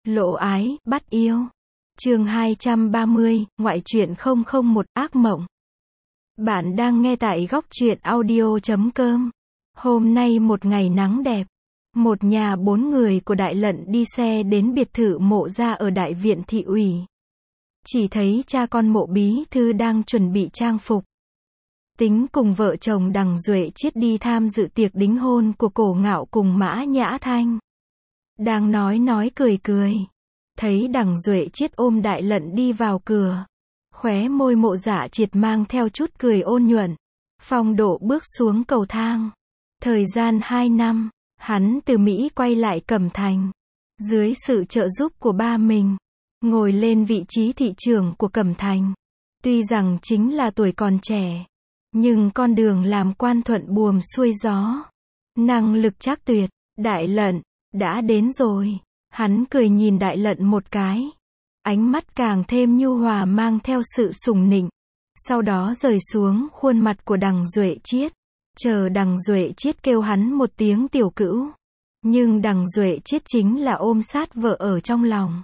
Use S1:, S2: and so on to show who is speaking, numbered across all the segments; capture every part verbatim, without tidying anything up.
S1: Lộ ái, bắt yêu. Chương hai trăm ba mươi, ngoại truyện không không một, ác mộng. Bạn đang nghe tại góc truyện audio chấm com. Hôm nay một ngày nắng đẹp. Một nhà bốn người của Đại Lận đi xe đến biệt thự Mộ gia ở Đại viện thị ủy. Chỉ thấy cha con Mộ bí thư đang chuẩn bị trang phục. Tính cùng vợ chồng Đằng Duệ Chiết đi tham dự tiệc đính hôn của Cổ Ngạo cùng Mã Nhã Thanh. Đang nói nói cười cười. Thấy Đằng Duệ Chiết ôm Đại Lận đi vào cửa. Khóe môi Mộ Dạ Triệt mang theo chút cười ôn nhuận. Phong độ bước xuống cầu thang. Thời gian hai năm, hắn từ Mỹ quay lại Cẩm Thành. Dưới sự trợ giúp của ba mình, ngồi lên vị trí thị trưởng của Cẩm Thành. Tuy rằng chính là tuổi còn trẻ, nhưng con đường làm quan thuận buồm xuôi gió. Năng lực chắc tuyệt. Đại Lận, đã đến rồi. Hắn cười nhìn Đại Lận một cái. Ánh mắt càng thêm nhu hòa mang theo sự sủng nịnh. Sau đó rời xuống khuôn mặt của Đằng Duệ Chiết. Chờ Đằng Duệ Chiết kêu hắn một tiếng tiểu cữu. Nhưng Đằng Duệ Chiết chính là ôm sát vợ ở trong lòng.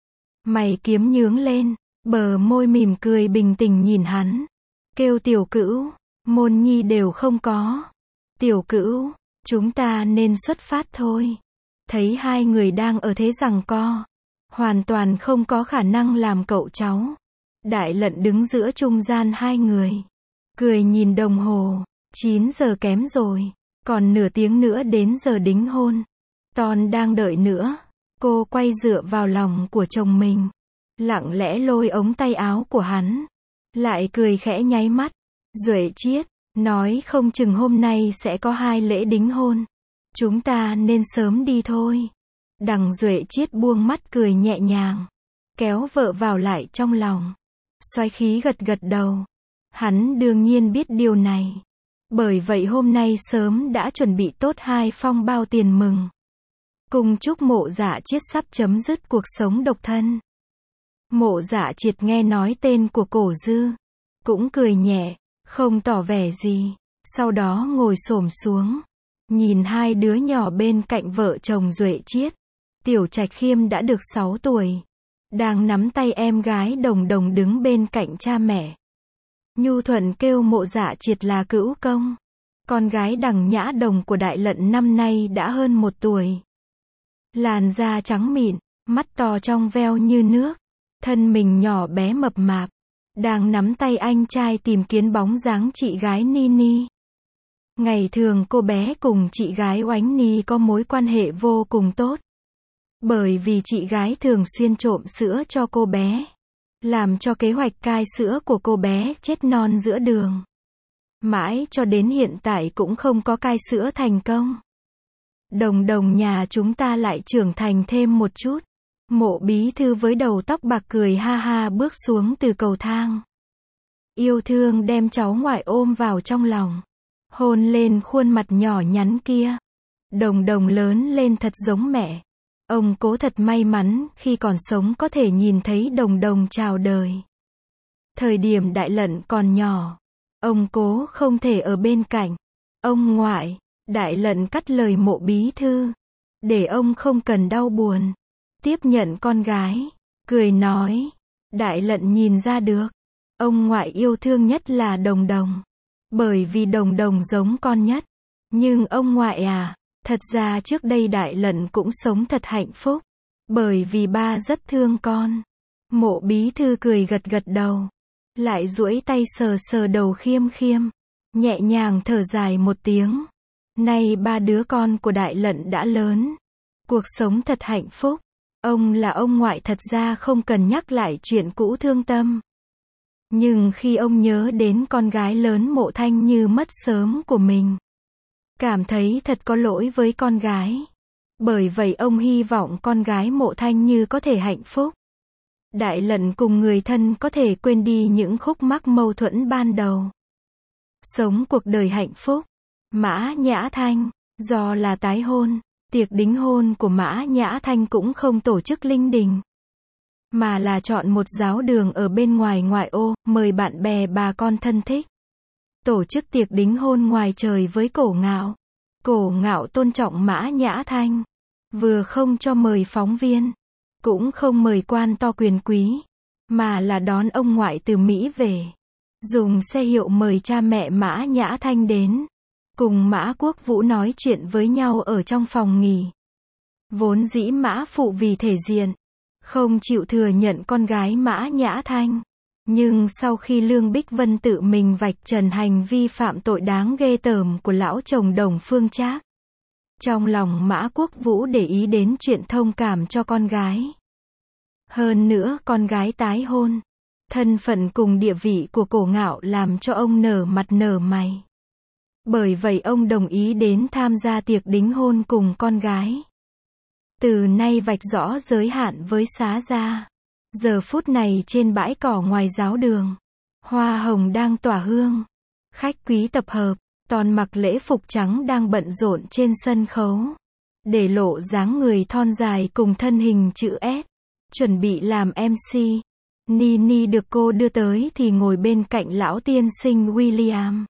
S1: Mày kiếm nhướng lên, bờ môi mỉm cười bình tĩnh nhìn hắn. Kêu tiểu cữu, môn nhi đều không có. Tiểu cữu, chúng ta nên xuất phát thôi. Thấy hai người đang ở thế giằng co, hoàn toàn không có khả năng làm cậu cháu. Đại Lận đứng giữa trung gian hai người, cười nhìn đồng hồ, chín giờ kém rồi, còn nửa tiếng nữa đến giờ đính hôn. Ton đang đợi nữa. Cô quay dựa vào lòng của chồng mình, lặng lẽ lôi ống tay áo của hắn, lại cười khẽ nháy mắt. Duệ Chiết, nói không chừng hôm nay sẽ có hai lễ đính hôn. Chúng ta nên sớm đi thôi. Đằng Duệ Chiết buông mắt cười nhẹ nhàng, kéo vợ vào lại trong lòng. Xoáy khí gật gật đầu. Hắn đương nhiên biết điều này. Bởi vậy hôm nay sớm đã chuẩn bị tốt hai phong bao tiền mừng. Cùng chúc Mộ Dạ Chiết sắp chấm dứt cuộc sống độc thân. Mộ Dạ Triệt nghe nói tên của Cổ Dư, cũng cười nhẹ, không tỏ vẻ gì. Sau đó ngồi xổm xuống, nhìn hai đứa nhỏ bên cạnh vợ chồng Duệ Chiết. Tiểu Trạch Khiêm đã được sáu tuổi, đang nắm tay em gái Đồng Đồng đứng bên cạnh cha mẹ. Nhu thuận kêu Mộ Dạ Triệt là cữu công. Con gái Đằng Nhã Đồng của Đại Lận năm nay đã hơn một tuổi. Làn da trắng mịn, mắt to trong veo như nước, thân mình nhỏ bé mập mạp, đang nắm tay anh trai tìm kiếm bóng dáng chị gái Nini. Ngày thường cô bé cùng chị gái Oánh Ni có mối quan hệ vô cùng tốt. Bởi vì chị gái thường xuyên trộm sữa cho cô bé, làm cho kế hoạch cai sữa của cô bé chết non giữa đường. Mãi cho đến hiện tại cũng không có cai sữa thành công. Đồng Đồng nhà chúng ta lại trưởng thành thêm một chút. Mộ bí thư với đầu tóc bạc cười ha ha bước xuống từ cầu thang. Yêu thương đem cháu ngoại ôm vào trong lòng, hôn lên khuôn mặt nhỏ nhắn kia. Đồng Đồng lớn lên thật giống mẹ. Ông Cố thật may mắn khi còn sống có thể nhìn thấy Đồng Đồng chào đời. Thời điểm Đại Lận còn nhỏ, ông Cố không thể ở bên cạnh. Ông ngoại, Đại Lận cắt lời Mộ bí thư, để ông không cần đau buồn. Tiếp nhận con gái, cười nói. Đại Lận nhìn ra được, ông ngoại yêu thương nhất là Đồng Đồng. Bởi vì Đồng Đồng giống con nhất. Nhưng ông ngoại à, thật ra trước đây Đại Lận cũng sống thật hạnh phúc. Bởi vì ba rất thương con. Mộ bí thư cười gật gật đầu, lại duỗi tay sờ sờ đầu Khiêm Khiêm, nhẹ nhàng thở dài một tiếng. Nay ba đứa con của Đại Lận đã lớn, cuộc sống thật hạnh phúc. Ông là ông ngoại thật ra không cần nhắc lại chuyện cũ thương tâm. Nhưng khi ông nhớ đến con gái lớn Mộ Thanh Như mất sớm của mình, cảm thấy thật có lỗi với con gái. Bởi vậy ông hy vọng con gái Mộ Thanh Như có thể hạnh phúc. Đại Lận cùng người thân có thể quên đi những khúc mắc mâu thuẫn ban đầu, sống cuộc đời hạnh phúc. Mã Nhã Thanh, do là tái hôn, tiệc đính hôn của Mã Nhã Thanh cũng không tổ chức linh đình, mà là chọn một giáo đường ở bên ngoài ngoại ô, mời bạn bè bà con thân thích. Tổ chức tiệc đính hôn ngoài trời với Cổ Ngạo. Cổ Ngạo tôn trọng Mã Nhã Thanh, vừa không cho mời phóng viên, Cũng không mời quan to quyền quý, mà là đón ông ngoại từ Mỹ về. Dùng xe hiệu mời cha mẹ Mã Nhã Thanh đến. Cùng Mã Quốc Vũ nói chuyện với nhau ở trong phòng nghỉ. Vốn dĩ Mã Phụ vì thể diện, không chịu thừa nhận con gái Mã Nhã Thanh. Nhưng sau khi Lương Bích Vân tự mình vạch trần hành vi phạm tội đáng ghê tởm của lão chồng Đồng Phương Trác, trong lòng Mã Quốc Vũ để ý đến chuyện thông cảm cho con gái. Hơn nữa con gái tái hôn, thân phận cùng địa vị của Cổ Ngạo làm cho ông nở mặt nở mày. Bởi vậy ông đồng ý đến tham gia tiệc đính hôn cùng con gái. Từ nay vạch rõ giới hạn với Xá gia. Giờ phút này trên bãi cỏ ngoài giáo đường, hoa hồng đang tỏa hương. Khách quý tập hợp, toàn mặc lễ phục trắng đang bận rộn trên sân khấu. Để lộ dáng người thon dài cùng thân hình chữ S. Chuẩn bị làm em xê. Nini được cô đưa tới thì ngồi bên cạnh lão tiên sinh William.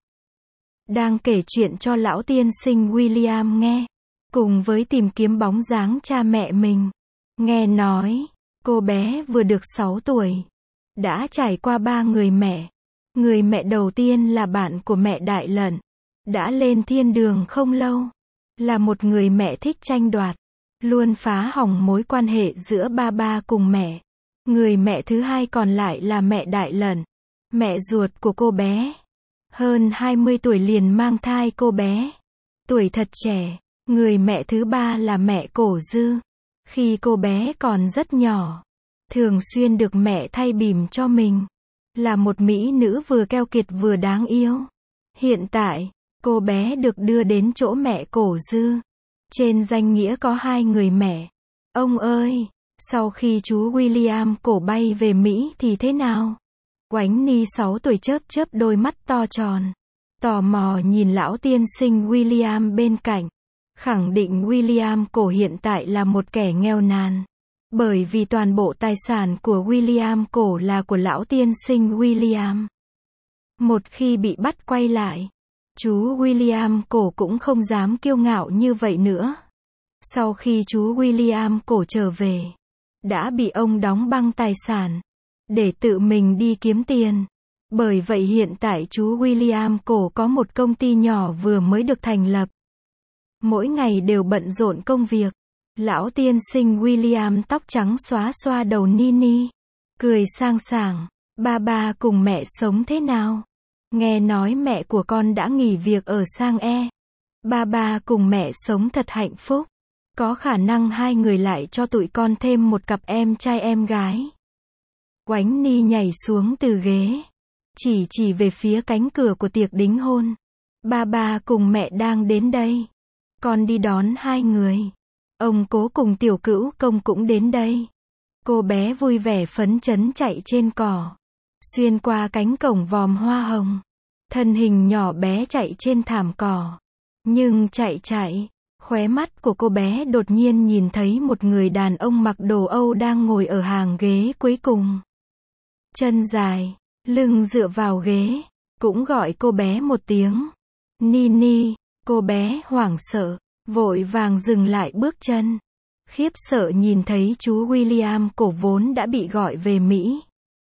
S1: Đang kể chuyện cho lão tiên sinh William nghe. Cùng với tìm kiếm bóng dáng cha mẹ mình. Nghe nói, cô bé vừa được sáu tuổi. Đã trải qua ba người mẹ. Người mẹ đầu tiên là bạn của mẹ Đại Lận. Đã lên thiên đường không lâu. Là một người mẹ thích tranh đoạt. Luôn phá hỏng mối quan hệ giữa ba ba cùng mẹ. Người mẹ thứ hai còn lại là mẹ Đại Lận. Mẹ ruột của cô bé. Hơn hai mươi tuổi liền mang thai cô bé. Tuổi thật trẻ. Người mẹ thứ ba là mẹ Cổ Dư. Khi cô bé còn rất nhỏ, thường xuyên được mẹ thay bỉm cho mình. Là một mỹ nữ vừa keo kiệt vừa đáng yêu. Hiện tại, cô bé được đưa đến chỗ mẹ Cổ Dư. Trên danh nghĩa có hai người mẹ. Ông ơi, sau khi chú William Cổ bay về Mỹ thì thế nào? Oánh Ni sáu tuổi chớp chớp đôi mắt to tròn. Tò mò nhìn lão tiên sinh William bên cạnh. Khẳng định William Cổ hiện tại là một kẻ nghèo nàn. Bởi vì toàn bộ tài sản của William Cổ là của lão tiên sinh William. Một khi bị bắt quay lại, chú William Cổ cũng không dám kiêu ngạo như vậy nữa. Sau khi chú William Cổ trở về, đã bị ông đóng băng tài sản, để tự mình đi kiếm tiền. Bởi vậy hiện tại chú William Cổ có một công ty nhỏ vừa mới được thành lập. Mỗi ngày đều bận rộn công việc. Lão tiên sinh William tóc trắng xóa xoa đầu Nini. Cười sang sảng. Ba ba cùng mẹ sống thế nào? Nghe nói mẹ của con đã nghỉ việc ở Sang E. Ba ba cùng mẹ sống thật hạnh phúc. Có khả năng hai người lại cho tụi con thêm một cặp em trai em gái. Oánh Ni nhảy xuống từ ghế. Chỉ chỉ về phía cánh cửa của tiệc đính hôn. Ba ba cùng mẹ đang đến đây. Con đi đón hai người. Ông Cố cùng tiểu cữu công cũng đến đây. Cô bé vui vẻ phấn chấn chạy trên cỏ. Xuyên qua cánh cổng vòm hoa hồng. Thân hình nhỏ bé chạy trên thảm cỏ. Nhưng chạy chạy, khóe mắt của cô bé đột nhiên nhìn thấy một người đàn ông mặc đồ Âu đang ngồi ở hàng ghế cuối cùng. Chân dài, lưng dựa vào ghế, cũng gọi cô bé một tiếng. Nini. Cô bé hoảng sợ, vội vàng dừng lại bước chân. Khiếp sợ nhìn thấy chú William Cổ vốn đã bị gọi về Mỹ.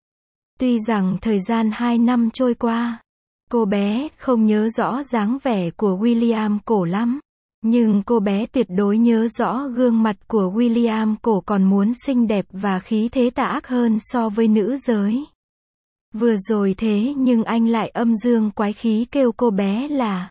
S1: Tuy rằng thời gian hai năm trôi qua, cô bé không nhớ rõ dáng vẻ của William Cổ lắm. Nhưng cô bé tuyệt đối nhớ rõ gương mặt của William Cổ còn muốn xinh đẹp và khí thế tà ác hơn so với nữ giới. Vừa rồi thế nhưng anh lại âm dương quái khí kêu cô bé là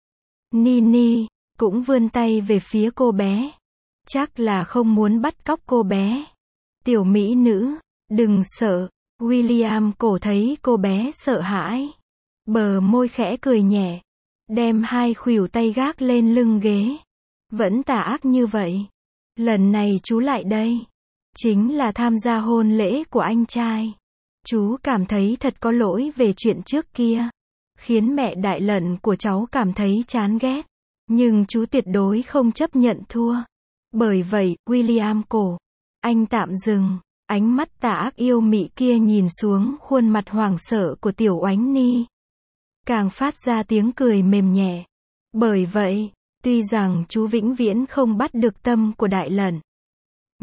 S1: Nini, cũng vươn tay về phía cô bé. Chắc là không muốn bắt cóc cô bé. Tiểu mỹ nữ, đừng sợ. William Cổ thấy cô bé sợ hãi. Bờ môi khẽ cười nhẹ. Đem hai khuỷu tay gác lên lưng ghế. Vẫn tà ác như vậy. Lần này chú lại đây. Chính là tham gia hôn lễ của anh trai. Chú cảm thấy thật có lỗi về chuyện trước kia. Khiến mẹ Đại Lận của cháu cảm thấy chán ghét. Nhưng chú tuyệt đối không chấp nhận thua. Bởi vậy, William Cổ, anh tạm dừng. Ánh mắt tà ác yêu mị kia nhìn xuống khuôn mặt hoảng sợ của tiểu Oánh Ni. Càng phát ra tiếng cười mềm nhẹ. Bởi vậy, tuy rằng chú vĩnh viễn không bắt được tâm của Đại Lận.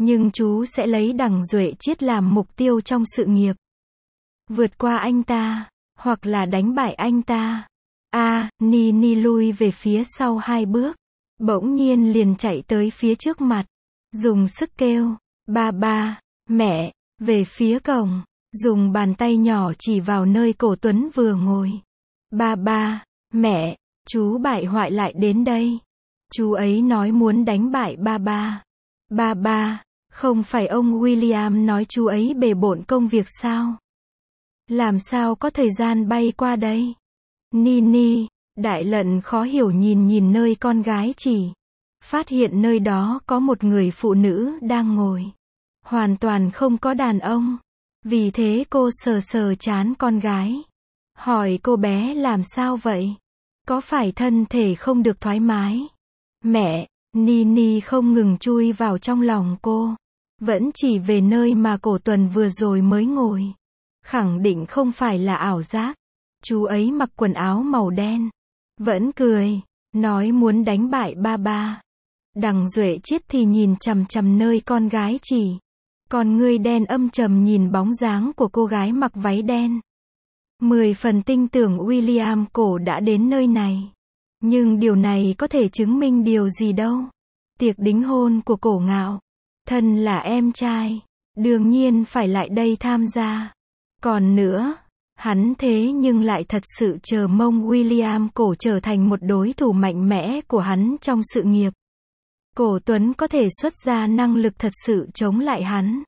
S1: Nhưng chú sẽ lấy Đằng Duệ Chiết làm mục tiêu trong sự nghiệp. Vượt qua anh ta, hoặc là đánh bại anh ta. A, Nini lui về phía sau hai bước. Bỗng nhiên liền chạy tới phía trước mặt. Dùng sức kêu, ba ba, mẹ, về phía cổng. Dùng bàn tay nhỏ chỉ vào nơi Cổ Tuấn vừa ngồi. Ba ba, mẹ, chú bại hoại lại đến đây. Chú ấy nói muốn đánh bại ba ba. Ba ba, không phải ông William nói chú ấy bề bộn công việc sao? Làm sao có thời gian bay qua đây? Nini, Đại Lận khó hiểu nhìn nhìn nơi con gái chỉ. Phát hiện nơi đó có một người phụ nữ đang ngồi. Hoàn toàn không có đàn ông. Vì thế cô sờ sờ trán con gái. Hỏi cô bé làm sao vậy? Có phải thân thể không được thoải mái? Mẹ, Nini không ngừng chui vào trong lòng cô. Vẫn chỉ về nơi mà Cổ Tuần vừa rồi mới ngồi. Khẳng định không phải là ảo giác. Chú ấy mặc quần áo màu đen. Vẫn cười. Nói muốn đánh bại ba ba. Đằng Duệ Chiết thì nhìn chằm chằm nơi con gái chỉ. Còn người đen âm trầm nhìn bóng dáng của cô gái mặc váy đen. Mười phần tin tưởng William Cổ đã đến nơi này. Nhưng điều này có thể chứng minh điều gì đâu. Tiệc đính hôn của Cổ Ngạo. Thân là em trai. Đương nhiên phải lại đây tham gia. Còn nữa, hắn thế nhưng lại thật sự chờ mong William Cổ trở thành một đối thủ mạnh mẽ của hắn trong sự nghiệp. Cổ Tuấn có thể xuất ra năng lực thật sự chống lại hắn.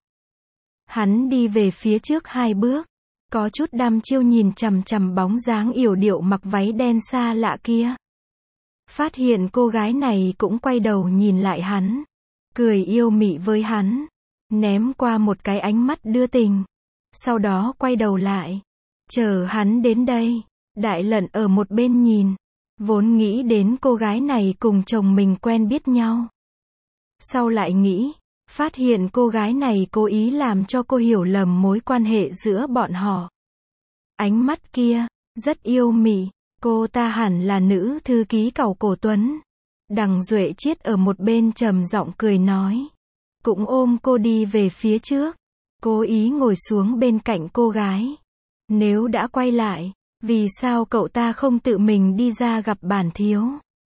S1: Hắn đi về phía trước hai bước. Có chút đăm chiêu nhìn chằm chằm bóng dáng yểu điệu mặc váy đen xa lạ kia. Phát hiện cô gái này cũng quay đầu nhìn lại hắn. Cười yêu mị với hắn. Ném qua một cái ánh mắt đưa tình. Sau đó quay đầu lại. Chờ hắn đến đây. Đại Lận ở một bên nhìn. Vốn nghĩ đến cô gái này cùng chồng mình quen biết nhau. Sau lại nghĩ. Phát hiện cô gái này cố ý làm cho cô hiểu lầm mối quan hệ giữa bọn họ. Ánh mắt kia, rất yêu mị. Cô ta hẳn là nữ thư ký cẩu Cổ Tuấn. Đằng Duệ Chiết ở một bên trầm giọng cười nói. Cũng ôm cô đi về phía trước. Cố ý ngồi xuống bên cạnh cô gái. Nếu đã quay lại, vì sao cậu ta không tự mình đi ra gặp bản thiếu?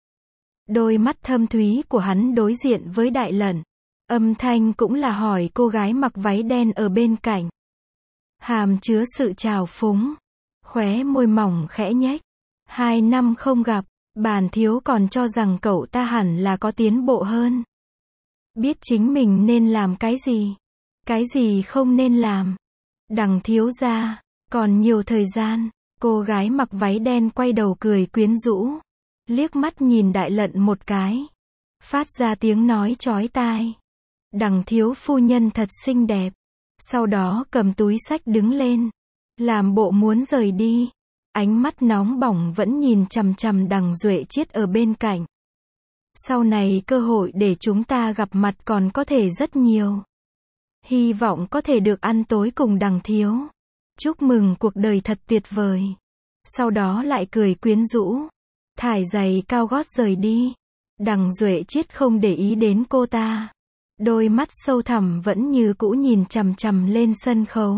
S1: Đôi mắt thâm thúy của hắn đối diện với Đại Lận. Âm thanh cũng là hỏi cô gái mặc váy đen ở bên cạnh. Hàm chứa sự trào phúng. Khóe môi mỏng khẽ nhếch. Hai năm không gặp, bản thiếu còn cho rằng cậu ta hẳn là có tiến bộ hơn. Biết chính mình nên làm cái gì, cái gì không nên làm. Đằng thiếu gia, còn nhiều thời gian. Cô gái mặc váy đen quay đầu cười quyến rũ. Liếc mắt nhìn Đại Lận một cái. Phát ra tiếng nói chói tai. Đằng thiếu phu nhân thật xinh đẹp. Sau đó cầm túi xách đứng lên. Làm bộ muốn rời đi. Ánh mắt nóng bỏng vẫn nhìn chằm chằm Đằng Duệ Chiết ở bên cạnh. Sau này cơ hội để chúng ta gặp mặt còn có thể rất nhiều. Hy vọng có thể được ăn tối cùng Đằng thiếu. Chúc mừng cuộc đời thật tuyệt vời. Sau đó lại cười quyến rũ. Thải giày cao gót rời đi. Đằng Duệ Chiết không để ý đến cô ta. Đôi mắt sâu thẳm vẫn như cũ nhìn chằm chằm lên sân khấu.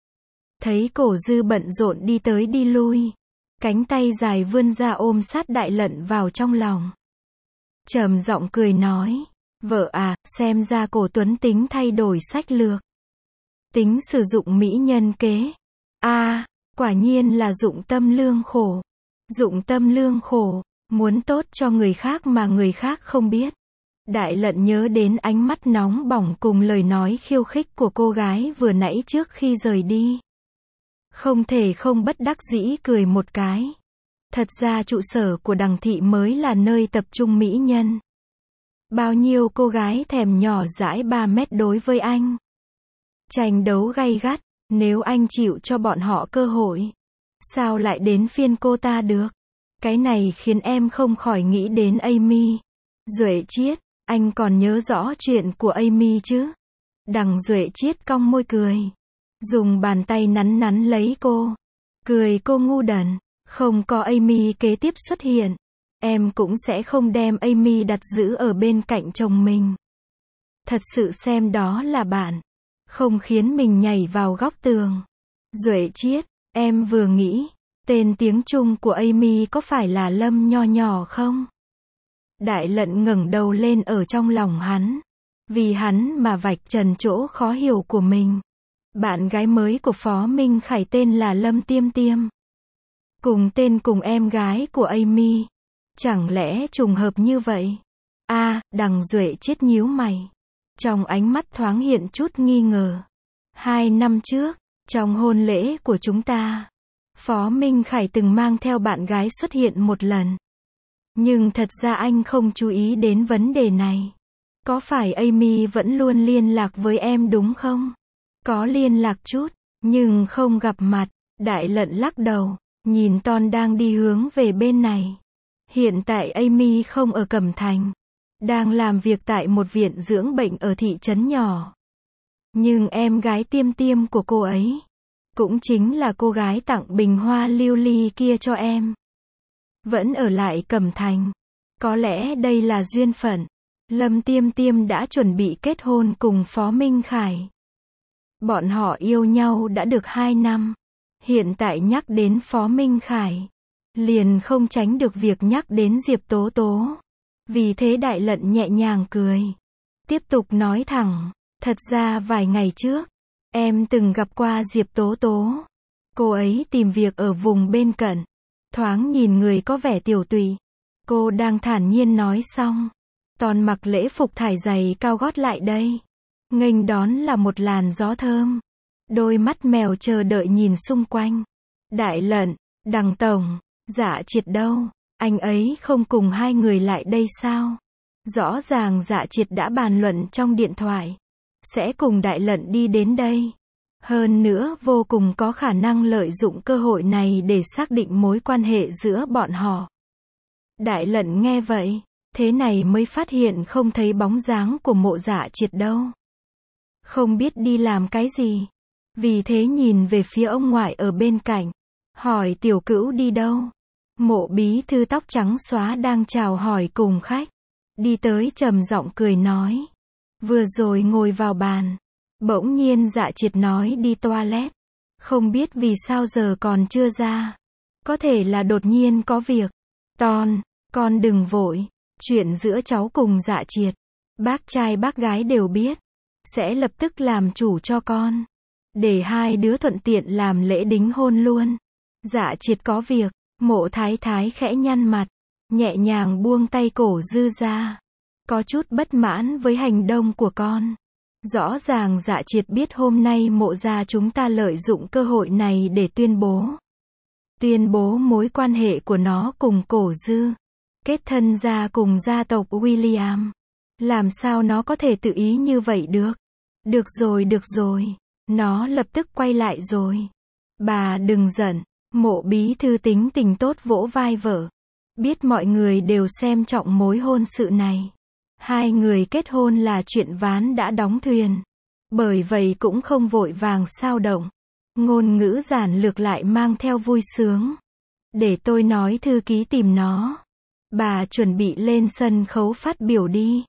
S1: Thấy Cổ Dư bận rộn đi tới đi lui. Cánh tay dài vươn ra ôm sát Đại Lận vào trong lòng. Trầm giọng cười nói. Vợ à, xem ra Cổ Tuấn tính thay đổi sách lược. Tính sử dụng mỹ nhân kế. A, à, quả nhiên là dụng tâm lương khổ. Dụng tâm lương khổ, muốn tốt cho người khác mà người khác không biết. Đại Lận nhớ đến ánh mắt nóng bỏng cùng lời nói khiêu khích của cô gái vừa nãy trước khi rời đi. Không thể không bất đắc dĩ cười một cái. Thật ra trụ sở của Đằng thị mới là nơi tập trung mỹ nhân. Bao nhiêu cô gái thèm nhỏ dãi ba mét đối với anh. Tranh đấu gay gắt, nếu anh chịu cho bọn họ cơ hội. Sao lại đến phiên cô ta được? Cái này khiến em không khỏi nghĩ đến Amy. Duệ Chiết, anh còn nhớ rõ chuyện của Amy chứ? Đằng Duệ Chiết cong môi cười. Dùng bàn tay nắn nắn lấy cô. Cười cô ngu đần. Không có Amy kế tiếp xuất hiện. Em cũng sẽ không đem Amy đặt giữ ở bên cạnh chồng mình. thật sự xem đó là bạn, không khiến mình nhảy vào góc tường. Duệ Chiết, em vừa nghĩ, tên tiếng Trung của Amy có phải là Lâm Nho Nhỏ không? Đại Lận ngẩng đầu lên ở trong lòng hắn. Vì hắn mà vạch trần chỗ khó hiểu của mình. Bạn gái mới của Phó Minh Khải tên là Lâm Tiêm Tiêm. Cùng tên cùng em gái của Amy. Chẳng lẽ trùng hợp như vậy? A, à, Đằng Duệ Chiết nhíu mày. Trong ánh mắt thoáng hiện chút nghi ngờ. Hai năm trước, trong hôn lễ của chúng ta, Phó Minh Khải từng mang theo bạn gái xuất hiện một lần. Nhưng thật ra anh không chú ý đến vấn đề này. Có phải Amy vẫn luôn liên lạc với em đúng không? Có liên lạc chút, nhưng không gặp mặt. Đại Lận lắc đầu, nhìn Ton đang đi hướng về bên này. Hiện tại Amy không ở Cẩm Thành, đang làm việc tại một viện dưỡng bệnh ở thị trấn nhỏ. Nhưng em gái Tiêm Tiêm của cô ấy, cũng chính là cô gái tặng bình hoa lưu ly kia cho em, vẫn ở lại Cẩm Thành. Có lẽ đây là duyên phận. Lâm Tiêm Tiêm đã chuẩn bị kết hôn cùng Phó Minh Khải. Bọn họ yêu nhau đã được hai năm. Hiện tại nhắc đến Phó Minh Khải, liền không tránh được việc nhắc đến Diệp Tố Tố. Vì thế Đại Lận nhẹ nhàng cười. Tiếp tục nói thẳng, thật ra vài ngày trước, em từng gặp qua Diệp Tố Tố. Cô ấy tìm việc ở vùng bên cận. Thoáng nhìn người có vẻ tiểu tụy. Cô đang thản nhiên nói xong. Ton mặc lễ phục thải giày cao gót lại đây. Nghênh đón là một làn gió thơm. Đôi mắt mèo chờ đợi nhìn xung quanh. Đại Lận, Đằng tổng, Dạ Triệt đâu? Anh ấy không cùng hai người lại đây sao? Rõ ràng Dạ Triệt đã bàn luận trong điện thoại. Sẽ cùng Đại Lận đi đến đây. Hơn nữa vô cùng có khả năng lợi dụng cơ hội này để xác định mối quan hệ giữa bọn họ. Đại Lận nghe vậy, thế này mới phát hiện không thấy bóng dáng của Mộ Dạ Triệt đâu. Không biết đi làm cái gì. Vì thế nhìn về phía ông ngoại ở bên cạnh. Hỏi Tiểu Cữu đi đâu? Mộ bí thư tóc trắng xóa đang chào hỏi cùng khách. Đi tới trầm giọng cười nói. Vừa rồi ngồi vào bàn. Bỗng nhiên Dạ Triệt nói đi toilet. Không biết vì sao giờ còn chưa ra. Có thể là đột nhiên có việc. Ton, con đừng vội. Chuyện giữa cháu cùng Dạ Triệt, bác trai bác gái đều biết. Sẽ lập tức làm chủ cho con. Để hai đứa thuận tiện làm lễ đính hôn luôn. Dạ Triệt có việc. Mộ Thái Thái khẽ nhăn mặt. Nhẹ nhàng buông tay Cổ Dư ra. Có chút bất mãn với hành động của con. Rõ ràng Dạ Triệt biết hôm nay Mộ gia chúng ta lợi dụng cơ hội này để tuyên bố. Tuyên bố mối quan hệ của nó cùng Cổ Dư. Kết thân gia cùng gia tộc William. Làm sao nó có thể tự ý như vậy được? Được rồi được rồi. Nó lập tức quay lại rồi. Bà đừng giận. Mộ bí thư tính tình tốt vỗ vai vợ. Biết mọi người đều xem trọng mối hôn sự này. Hai người kết hôn là chuyện ván đã đóng thuyền. Bởi vậy cũng không vội vàng sao động. Ngôn ngữ giản lược lại mang theo vui sướng. Để tôi nói thư ký tìm nó. Bà chuẩn bị lên sân khấu phát biểu đi.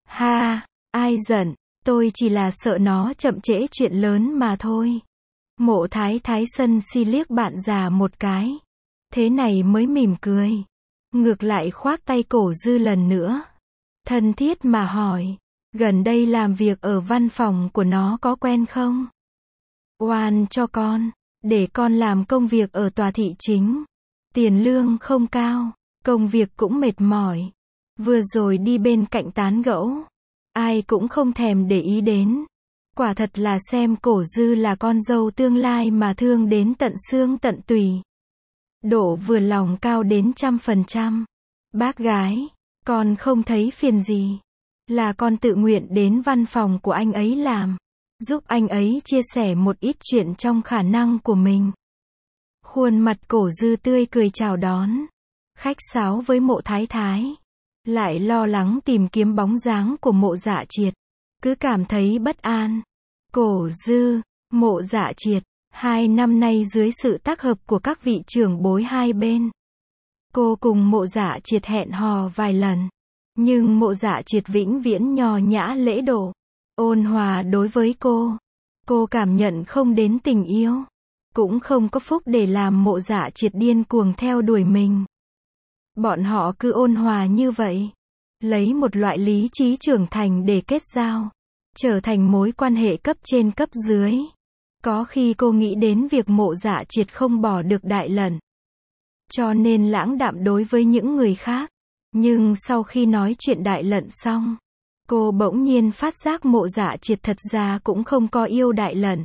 S1: Ha, ai giận, tôi chỉ là sợ nó chậm trễ chuyện lớn mà thôi. Mộ Thái Thái sân si liếc bạn già một cái. Thế này mới mỉm cười. Ngược lại khoác tay Cổ Dư lần nữa. Thân thiết mà hỏi. Gần đây làm việc ở văn phòng của nó có quen không? Oan cho con. Để con làm công việc ở tòa thị chính. Tiền lương không cao. Công việc cũng mệt mỏi. Vừa rồi đi bên cạnh tán gẫu. Ai cũng không thèm để ý đến. Quả thật là xem Cổ Dư là con dâu tương lai mà thương đến tận xương tận tùy. Độ vừa lòng cao đến trăm phần trăm. Bác gái, con không thấy phiền gì. Là con tự nguyện đến văn phòng của anh ấy làm. Giúp anh ấy chia sẻ một ít chuyện trong khả năng của mình. Khuôn mặt Cổ Dư tươi cười chào đón. Khách sáo với Mộ Thái Thái. Lại lo lắng tìm kiếm bóng dáng của Mộ Dạ Triệt. Cứ cảm thấy bất an. Cổ Dư, Mộ Dạ Triệt. Hai năm nay dưới sự tác hợp của các vị trưởng bối hai bên. Cô cùng Mộ Dạ Triệt hẹn hò vài lần. Nhưng Mộ Dạ Triệt vĩnh viễn nho nhã lễ độ. ôn hòa đối với cô. Cô cảm nhận không đến tình yêu, cũng không có phúc để làm Mộ Dạ Triệt điên cuồng theo đuổi mình. Bọn họ cứ ôn hòa như vậy, lấy một loại lý trí trưởng thành để kết giao, trở thành mối quan hệ cấp trên cấp dưới. Có khi cô nghĩ đến việc Mộ Dạ Triệt không bỏ được Đại Lẩn, cho nên lãng đạm đối với những người khác. Nhưng sau khi nói chuyện Đại Lẩn xong, cô bỗng nhiên phát giác Mộ Dạ Triệt thật ra cũng không có yêu Đại Lẩn.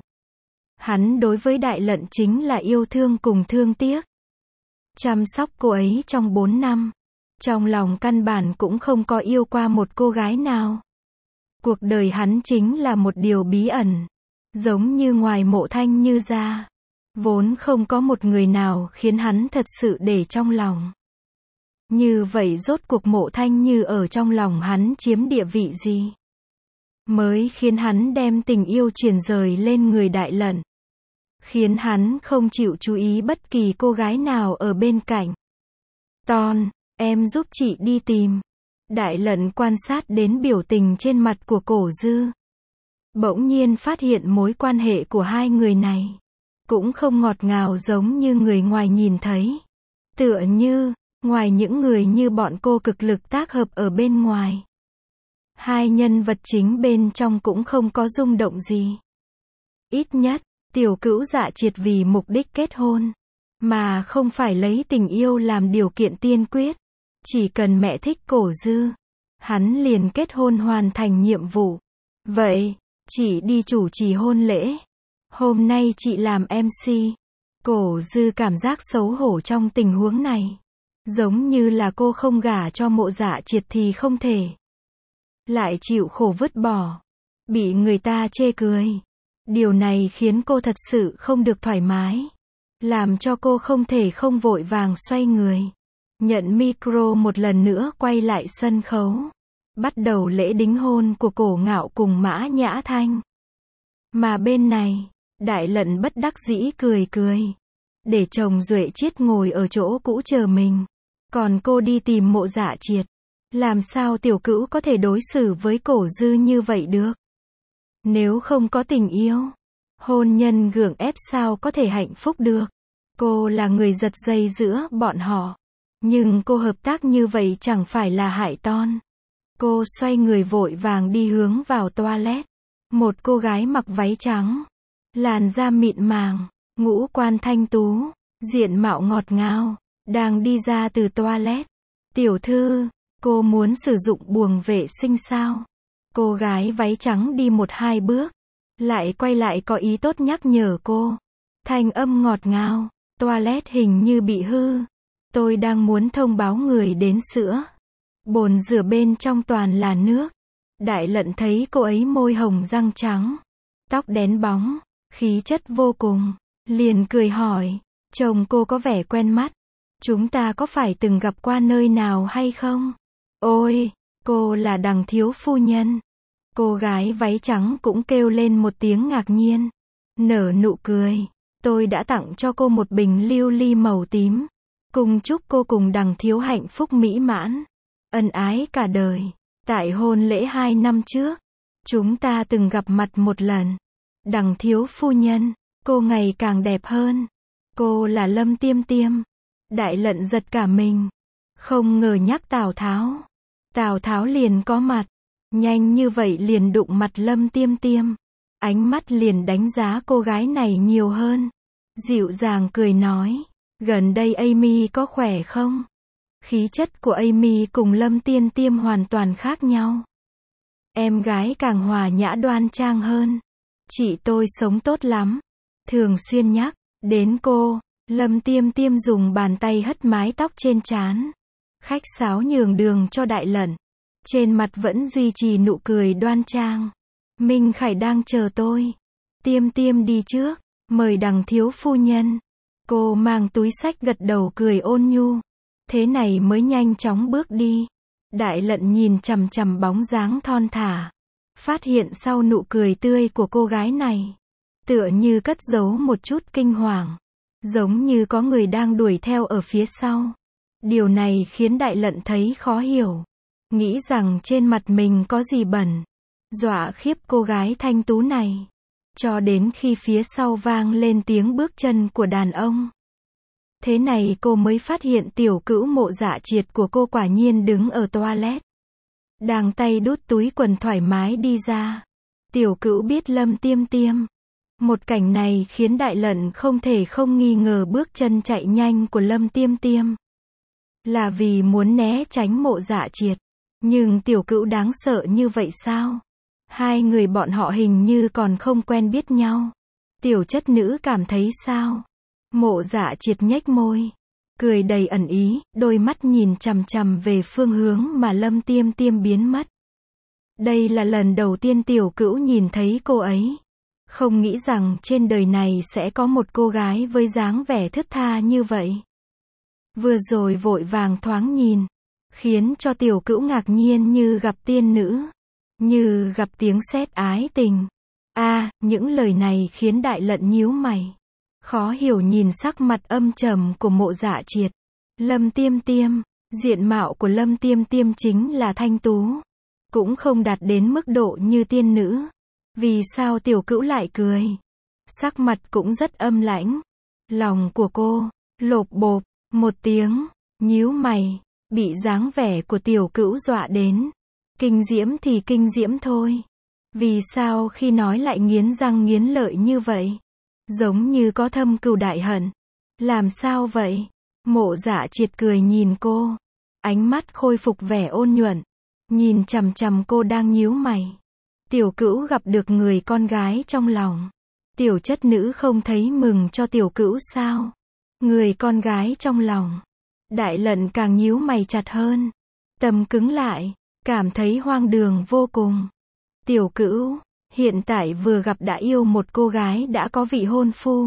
S1: Hắn đối với Đại Lẩn chính là yêu thương cùng thương tiếc. Chăm sóc cô ấy trong bốn năm. Trong lòng căn bản cũng không có yêu qua một cô gái nào. Cuộc đời hắn chính là một điều bí ẩn. Giống như ngoài Mộ Thanh Như ra, vốn không có một người nào khiến hắn thật sự để trong lòng. Như vậy rốt cuộc Mộ Thanh Như ở trong lòng hắn chiếm địa vị gì? Mới khiến hắn đem tình yêu chuyển rời lên người Đại Lẩn. Khiến hắn không chịu chú ý bất kỳ cô gái nào ở bên cạnh. Ton, em giúp chị đi tìm. Đại Lẩn quan sát đến biểu tình trên mặt của Cổ Dư. Bỗng nhiên phát hiện mối quan hệ của hai người này cũng không ngọt ngào giống như người ngoài nhìn thấy. Tựa như, ngoài những người như bọn cô cực lực tác hợp ở bên ngoài, hai nhân vật chính bên trong cũng không có rung động gì. Ít nhất, Tiểu Cữu Dạ Triệt vì mục đích kết hôn, mà không phải lấy tình yêu làm điều kiện tiên quyết. Chỉ cần mẹ thích Cổ Dư, hắn liền kết hôn hoàn thành nhiệm vụ. Vậy, chị đi chủ trì hôn lễ. Hôm nay chị làm em xê. Cổ Dư cảm giác xấu hổ trong tình huống này. Giống như là cô không gả cho Mộ Dạ Triệt thì không thể. Lại chịu khổ vứt bỏ. Bị người ta chê cười. Điều này khiến cô thật sự không được thoải mái. Làm cho cô không thể không vội vàng xoay người. Nhận micro một lần nữa quay lại sân khấu. Bắt đầu lễ đính hôn của Cổ Ngạo cùng Mã Nhã Thanh. Mà bên này, Đại Lẩn bất đắc dĩ cười cười. Để chồng Duệ Chiết ngồi ở chỗ cũ chờ mình. Còn cô đi tìm Mộ Dạ Triệt. Làm sao Tiểu Cữu có thể đối xử với Cổ Dư như vậy được? Nếu không có tình yêu, hôn nhân gượng ép sao có thể hạnh phúc được? Cô là người giật dây giữa bọn họ. Nhưng cô hợp tác như vậy chẳng phải là hại Ton. Cô xoay người vội vàng đi hướng vào toilet. Một cô gái mặc váy trắng, làn da mịn màng, ngũ quan thanh tú, diện mạo ngọt ngào, đang đi ra từ toilet. Tiểu thư, cô muốn sử dụng buồng vệ sinh sao? Cô gái váy trắng đi một hai bước, lại quay lại có ý tốt nhắc nhở cô. Thanh âm ngọt ngào, toilet hình như bị hư. Tôi đang muốn thông báo người đến sữa. Bồn rửa bên trong toàn là nước. Đại Lận thấy cô ấy môi hồng răng trắng, tóc đen bóng, khí chất vô cùng, liền cười hỏi, chồng cô có vẻ quen mắt. Chúng ta có phải từng gặp qua nơi nào hay không? Ôi, cô là Đằng thiếu phu nhân. Cô gái váy trắng cũng kêu lên một tiếng ngạc nhiên. Nở nụ cười. Tôi đã tặng cho cô một bình lưu ly màu tím. Cùng chúc cô cùng Đằng thiếu hạnh phúc mỹ mãn, ân ái cả đời. Tại hôn lễ hai năm trước, chúng ta từng gặp mặt một lần. Đằng thiếu phu nhân, cô ngày càng đẹp hơn. Cô là Lâm Tiêm Tiêm. Đại Lận giật cả mình. Không ngờ nhắc Tào Tháo. Tào Tháo liền có mặt. Nhanh như vậy liền đụng mặt Lâm Tiêm Tiêm. Ánh mắt liền đánh giá cô gái này nhiều hơn. Dịu dàng cười nói. Gần đây Amy có khỏe không? Khí chất của Amy cùng Lâm Tiên Tiêm hoàn toàn khác nhau. Em gái càng hòa nhã đoan trang hơn. Chị tôi sống tốt lắm. Thường xuyên nhắc đến cô. Lâm Tiêm Tiêm dùng bàn tay hất mái tóc trên trán. Khách sáo nhường đường cho Đại Lận. Trên mặt vẫn duy trì nụ cười đoan trang. Minh Khải đang chờ tôi. Tiêm Tiêm đi trước. Mời Đằng thiếu phu nhân. Cô mang túi xách gật đầu cười ôn nhu. Thế này mới nhanh chóng bước đi. Đại Lận nhìn chằm chằm bóng dáng thon thả. Phát hiện sau nụ cười tươi của cô gái này, tựa như cất giấu một chút kinh hoàng. Giống như có người đang đuổi theo ở phía sau. Điều này khiến Đại Lận thấy khó hiểu. Nghĩ rằng trên mặt mình có gì bẩn. dọa khiếp cô gái thanh tú này. Cho đến khi phía sau vang lên tiếng bước chân của đàn ông. Thế này cô mới phát hiện tiểu cữu Mộ Dạ Triệt của cô quả nhiên đứng ở toilet. Đang tay đút túi quần thoải mái đi ra. Tiểu cữu biết Lâm Tiêm Tiêm. Một cảnh này khiến Đại Lận không thể không nghi ngờ bước chân chạy nhanh của Lâm Tiêm Tiêm. Là vì muốn né tránh Mộ Dạ Triệt. Nhưng tiểu cữu đáng sợ như vậy sao? Hai người bọn họ hình như còn không quen biết nhau. Tiểu chất nữ cảm thấy sao? Mộ Dạ Triệt nhếch môi. Cười đầy ẩn ý, đôi mắt nhìn chằm chằm về phương hướng mà Lâm Tiêm Tiêm biến mất. Đây là lần đầu tiên tiểu cữu nhìn thấy cô ấy. Không nghĩ rằng trên đời này sẽ có một cô gái với dáng vẻ thướt tha như vậy. Vừa rồi vội vàng thoáng nhìn, khiến cho tiểu cữu ngạc nhiên như gặp tiên nữ, như gặp tiếng sét ái tình. A, à, những lời này khiến Đại Lận nhíu mày. Khó hiểu nhìn sắc mặt âm trầm của Mộ Dạ Triệt. Lâm Tiêm Tiêm, diện mạo của Lâm Tiêm Tiêm chính là thanh tú, cũng không đạt đến mức độ như tiên nữ. Vì sao tiểu cữu lại cười? Sắc mặt cũng rất âm lãnh. Lòng của cô, lộp bộp, một tiếng, nhíu mày, bị dáng vẻ của tiểu cữu dọa đến. Kinh diễm thì kinh diễm thôi. Vì sao khi nói lại nghiến răng nghiến lợi như vậy? Giống như có thâm cừu đại hận. Làm sao vậy? Mộ Dạ Triệt cười nhìn cô. Ánh mắt khôi phục vẻ ôn nhuận. Nhìn chằm chằm cô đang nhíu mày. Tiểu cữu gặp được người con gái trong lòng. Tiểu chất nữ không thấy mừng cho tiểu cữu sao? Người con gái trong lòng. Đại Lận càng nhíu mày chặt hơn. Tâm cứng lại. Cảm thấy hoang đường vô cùng. Tiểu cữu, hiện tại vừa gặp đã yêu một cô gái đã có vị hôn phu.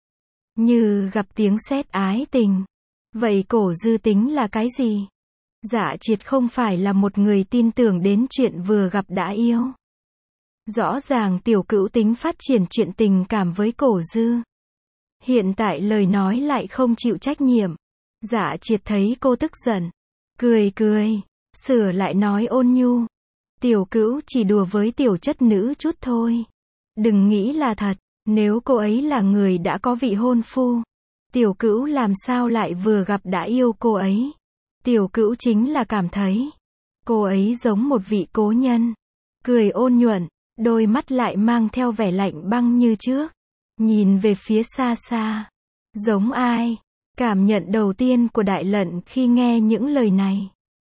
S1: Như gặp tiếng sét ái tình. Vậy cổ dư tính là cái gì? Dạ Triệt không phải là một người tin tưởng đến chuyện vừa gặp đã yêu. Rõ ràng tiểu cữu tính phát triển chuyện tình cảm với cổ dư. Hiện tại lời nói lại không chịu trách nhiệm. Dạ Triệt thấy cô tức giận. Cười cười, sửa lại nói ôn nhu. Tiểu cữu chỉ đùa với tiểu chất nữ chút thôi. Đừng nghĩ là thật, nếu cô ấy là người đã có vị hôn phu. Tiểu cữu làm sao lại vừa gặp đã yêu cô ấy. Tiểu cữu chính là cảm thấy cô ấy giống một vị cố nhân. Cười ôn nhuận, đôi mắt lại mang theo vẻ lạnh băng như trước. Nhìn về phía xa xa. Giống ai? Cảm nhận đầu tiên của Đại Lận khi nghe những lời này.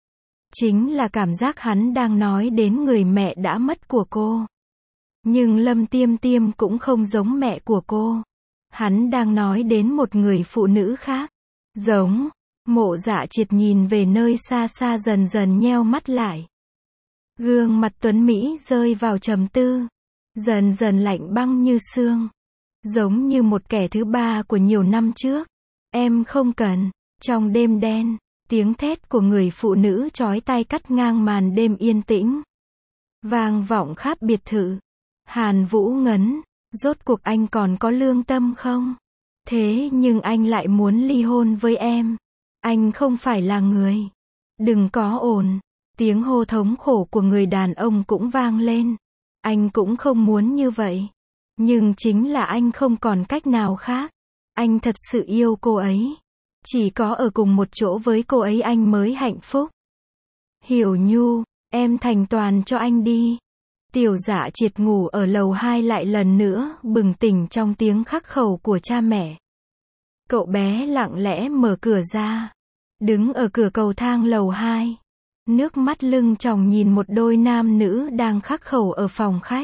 S1: Chính là cảm giác hắn đang nói đến người mẹ đã mất của cô. Nhưng Lâm Tiêm Tiêm cũng không giống mẹ của cô. Hắn đang nói đến một người phụ nữ khác. Giống. Mộ Dạ Triệt nhìn về nơi xa xa dần dần nheo mắt lại. Gương mặt tuấn Mỹ rơi vào trầm tư. Dần dần lạnh băng như xương. Giống như một kẻ thứ ba của nhiều năm trước. Em không cần. Trong đêm đen, tiếng thét của người phụ nữ chói tai cắt ngang màn đêm yên tĩnh. Vang vọng khắp biệt thự. Hàn Vũ ngấn. Rốt cuộc anh còn có lương tâm không? Thế nhưng anh lại muốn ly hôn với em. Anh không phải là người. Đừng có ồn. Tiếng hô thống khổ của người đàn ông cũng vang lên. Anh cũng không muốn như vậy. Nhưng chính là anh không còn cách nào khác. Anh thật sự yêu cô ấy. Chỉ có ở cùng một chỗ với cô ấy anh mới hạnh phúc. Hiểu Nhu, em thành toàn cho anh đi. Tiểu Dạ Triệt ngủ ở lầu hai lại lần nữa bừng tỉnh trong tiếng khắc khẩu của cha mẹ. Cậu bé lặng lẽ mở cửa ra. Đứng ở cửa cầu thang lầu hai. Nước mắt lưng tròng nhìn một đôi nam nữ đang khắc khẩu ở phòng khách.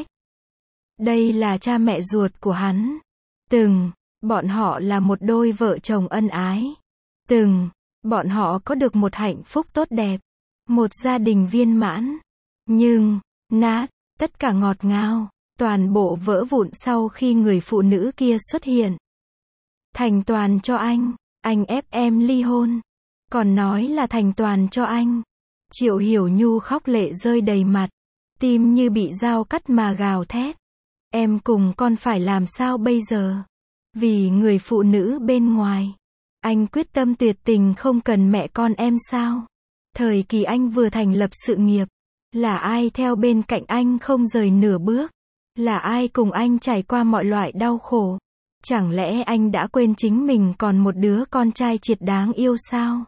S1: Đây là cha mẹ ruột của hắn. Từng, bọn họ là một đôi vợ chồng ân ái. Từng, bọn họ có được một hạnh phúc tốt đẹp. Một gia đình viên mãn. Nhưng, nát, tất cả ngọt ngào, toàn bộ vỡ vụn sau khi người phụ nữ kia xuất hiện. Thành toàn cho anh, anh ép em ly hôn. Còn nói là thành toàn cho anh. Triệu Hiểu Nhu khóc lệ rơi đầy mặt. Tim như bị dao cắt mà gào thét. Em cùng con phải làm sao bây giờ? Vì người phụ nữ bên ngoài. Anh quyết tâm tuyệt tình không cần mẹ con em sao? Thời kỳ anh vừa thành lập sự nghiệp. Là ai theo bên cạnh anh không rời nửa bước? Là ai cùng anh trải qua mọi loại đau khổ? Chẳng lẽ anh đã quên chính mình còn một đứa con trai triệt đáng yêu sao?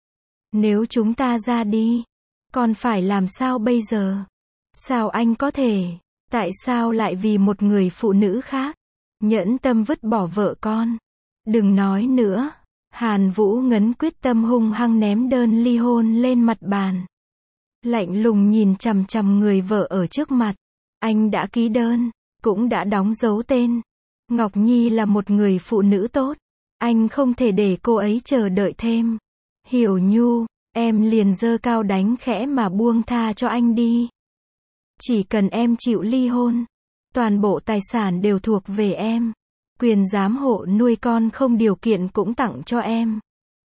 S1: Nếu chúng ta ra đi, còn phải làm sao bây giờ? Sao anh có thể? Tại sao lại vì một người phụ nữ khác, nhẫn tâm vứt bỏ vợ con? Đừng nói nữa. Hàn Vũ Ngấn quyết tâm hung hăng ném đơn ly hôn lên mặt bàn. Lạnh lùng nhìn chằm chằm người vợ ở trước mặt. Anh đã ký đơn, cũng đã đóng dấu tên. Ngọc Nhi là một người phụ nữ tốt. Anh không thể để cô ấy chờ đợi thêm. Hiểu Nhu, em liền giơ cao đánh khẽ mà buông tha cho anh đi. Chỉ cần em chịu ly hôn, toàn bộ tài sản đều thuộc về em. Quyền giám hộ nuôi con không điều kiện cũng tặng cho em.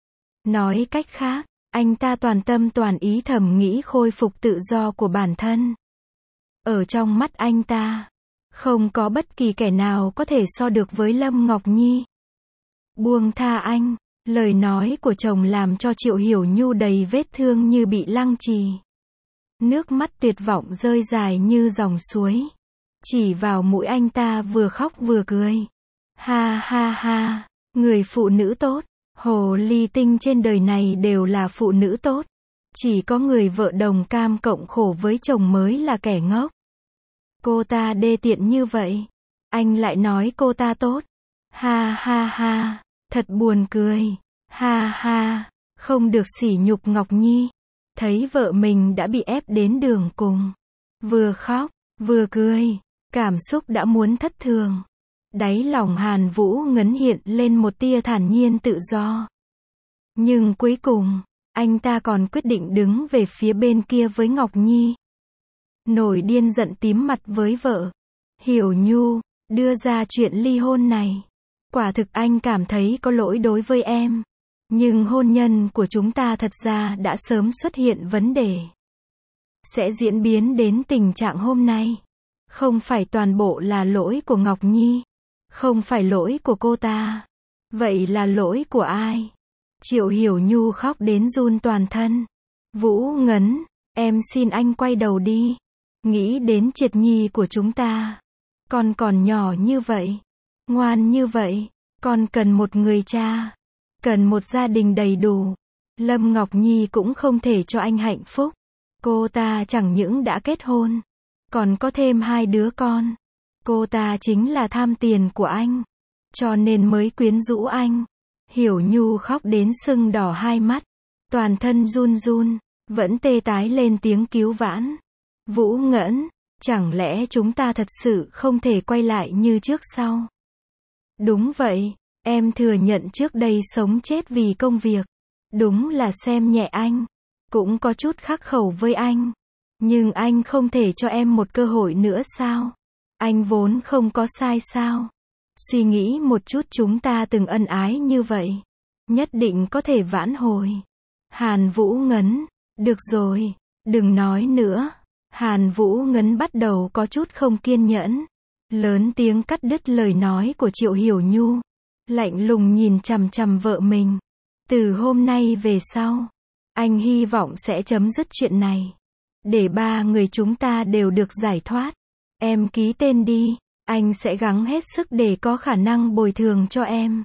S1: Nói cách khác, anh ta toàn tâm toàn ý thầm nghĩ khôi phục tự do của bản thân. Ở trong mắt anh ta, không có bất kỳ kẻ nào có thể so được với Lâm Ngọc Nhi. Buông tha anh, lời nói của chồng làm cho Triệu Hiểu Nhu đầy vết thương như bị lăng trì. Nước mắt tuyệt vọng rơi dài như dòng suối. Chỉ vào mũi anh ta vừa khóc vừa cười. Ha ha ha, người phụ nữ tốt, hồ ly tinh trên đời này đều là phụ nữ tốt. Chỉ có người vợ đồng cam cộng khổ với chồng mới là kẻ ngốc. Cô ta đê tiện như vậy, anh lại nói cô ta tốt. Ha ha ha, thật buồn cười. Ha ha, không được sỉ nhục Ngọc Nhi. Thấy vợ mình đã bị ép đến đường cùng. Vừa khóc, vừa cười, cảm xúc đã muốn thất thường. Đáy lòng Hàn Vũ Ngấn hiện lên một tia thản nhiên tự do. Nhưng cuối cùng, anh ta còn quyết định đứng về phía bên kia với Ngọc Nhi. Nổi điên giận tím mặt với vợ. Hiểu Nhu, đưa ra chuyện ly hôn này. Quả thực anh cảm thấy có lỗi đối với em. Nhưng hôn nhân của chúng ta thật ra đã sớm xuất hiện vấn đề. Sẽ diễn biến đến tình trạng hôm nay. Không phải toàn bộ là lỗi của Ngọc Nhi. Không phải lỗi của cô ta. Vậy là lỗi của ai? Triệu Hiểu Nhu khóc đến run toàn thân. Vũ Ngấn, em xin anh quay đầu đi. Nghĩ đến Triệt Nhi của chúng ta. Con còn nhỏ như vậy. Ngoan như vậy. Con cần một người cha. Cần một gia đình đầy đủ. Lâm Ngọc Nhi cũng không thể cho anh hạnh phúc. Cô ta chẳng những đã kết hôn, còn có thêm hai đứa con. Cô ta chính là tham tiền của anh. Cho nên mới quyến rũ anh. Hiểu Nhu khóc đến sưng đỏ hai mắt. Toàn thân run run. Vẫn tê tái lên tiếng cứu vãn. Vũ Ngẫn, chẳng lẽ chúng ta thật sự không thể quay lại như trước sao? Đúng vậy, em thừa nhận trước đây sống chết vì công việc. Đúng là xem nhẹ anh. Cũng có chút khắc khẩu với anh. Nhưng anh không thể cho em một cơ hội nữa sao? Anh vốn không có sai sao? Suy nghĩ một chút, chúng ta từng ân ái như vậy. Nhất định có thể vãn hồi. Hàn Vũ Ngấn, được rồi, đừng nói nữa. Hàn Vũ Ngấn bắt đầu có chút không kiên nhẫn. Lớn tiếng cắt đứt lời nói của Triệu Hiểu Nhu. Lạnh lùng nhìn chằm chằm vợ mình. Từ hôm nay về sau, anh hy vọng sẽ chấm dứt chuyện này. Để ba người chúng ta đều được giải thoát. Em ký tên đi, anh sẽ gắng hết sức để có khả năng bồi thường cho em.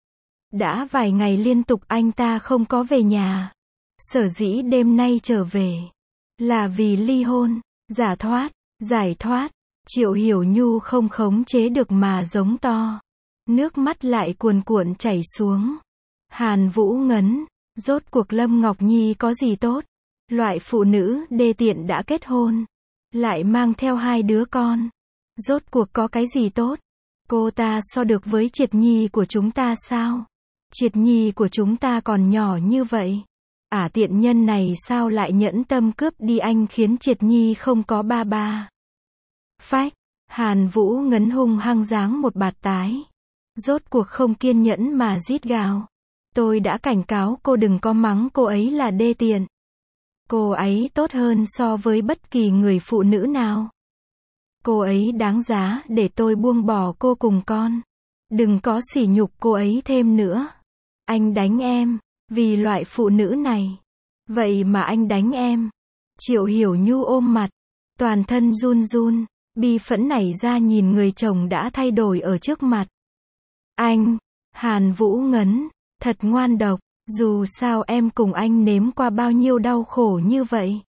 S1: Đã vài ngày liên tục anh ta không có về nhà. Sở dĩ đêm nay trở về là vì ly hôn, giả thoát, giải thoát. Triệu Hiểu Nhu không khống chế được mà giống to. Nước mắt lại cuồn cuộn chảy xuống. Hàn Vũ Ngấn, rốt cuộc Lâm Ngọc Nhi có gì tốt? Loại phụ nữ đê tiện đã kết hôn, lại mang theo hai đứa con. Rốt cuộc có cái gì tốt? Cô ta so được với Triệt Nhi của chúng ta sao? Triệt Nhi của chúng ta còn nhỏ như vậy. Ả tiện nhân này sao lại nhẫn tâm cướp đi anh, khiến Triệt Nhi không có ba ba. Phách, Hàn Vũ Ngấn hung hăng giáng một bạt tái. Rốt cuộc không kiên nhẫn mà rít gào. Tôi đã cảnh cáo cô đừng có mắng cô ấy là đê tiện. Cô ấy tốt hơn so với bất kỳ người phụ nữ nào. Cô ấy đáng giá để tôi buông bỏ cô cùng con. Đừng có sỉ nhục cô ấy thêm nữa. Anh đánh em vì loại phụ nữ này. Vậy mà anh đánh em. Triệu Hiểu Nhu ôm mặt, toàn thân run run, bi phẫn nảy ra nhìn người chồng đã thay đổi ở trước mặt. Anh, Hàn Vũ Ngấn, thật ngoan độc, dù sao em cùng anh nếm qua bao nhiêu đau khổ như vậy.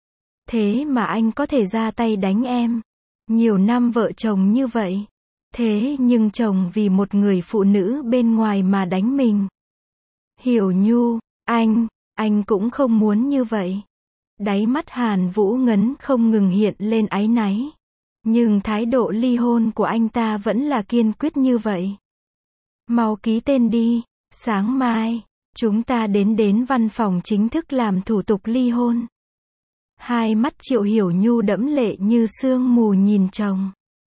S1: Thế mà anh có thể ra tay đánh em. Nhiều năm vợ chồng như vậy. Thế nhưng chồng vì một người phụ nữ bên ngoài mà đánh mình. Hiểu Nhu, anh, anh cũng không muốn như vậy. Đáy mắt Hàn Vũ Ngấn không ngừng hiện lên áy náy. Nhưng thái độ ly hôn của anh ta vẫn là kiên quyết như vậy. Mau ký tên đi, sáng mai, chúng ta đến đến văn phòng chính thức làm thủ tục ly hôn. Hai mắt Triệu Hiểu Nhu đẫm lệ như sương mù nhìn chồng.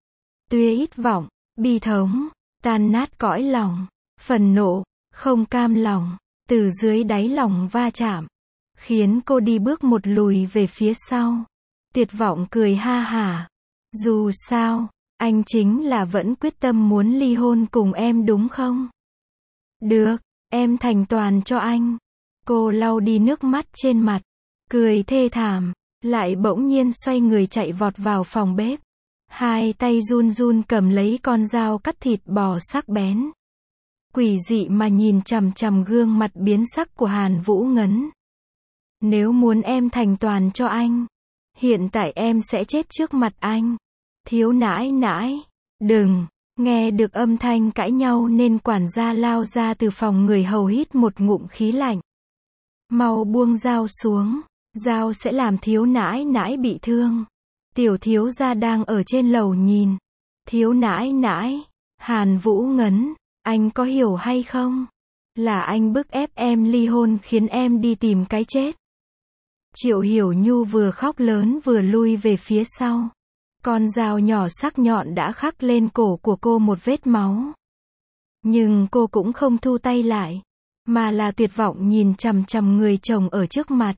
S1: Tuy ít vọng, bi thống, tan nát cõi lòng, phần nộ, không cam lòng, từ dưới đáy lòng va chạm, khiến cô đi bước một lùi về phía sau. Tuyệt vọng cười ha hả. Dù sao, anh chính là vẫn quyết tâm muốn ly hôn cùng em đúng không? Được, em thành toàn cho anh. Cô lau đi nước mắt trên mặt, cười thê thảm, lại bỗng nhiên xoay người chạy vọt vào phòng bếp. Hai tay run run cầm lấy con dao cắt thịt bò sắc bén. Quỷ dị mà nhìn chằm chằm gương mặt biến sắc của Hàn Vũ Ngấn. Nếu muốn em thành toàn cho anh, hiện tại em sẽ chết trước mặt anh. Thiếu nãi nãi, đừng. Nghe được âm thanh cãi nhau nên quản gia lao ra từ phòng người hầu hít một ngụm khí lạnh. Mau buông dao xuống, dao sẽ làm thiếu nãi nãi bị thương. Tiểu thiếu gia đang ở trên lầu nhìn. Thiếu nãi nãi, Hàn Vũ Ngấn, anh có hiểu hay không? Là anh bức ép em ly hôn khiến em đi tìm cái chết. Triệu Hiểu Nhu vừa khóc lớn vừa lui về phía sau. Con dao nhỏ sắc nhọn đã khắc lên cổ của cô một vết máu. Nhưng cô cũng không thu tay lại, mà là tuyệt vọng nhìn chằm chằm người chồng ở trước mặt.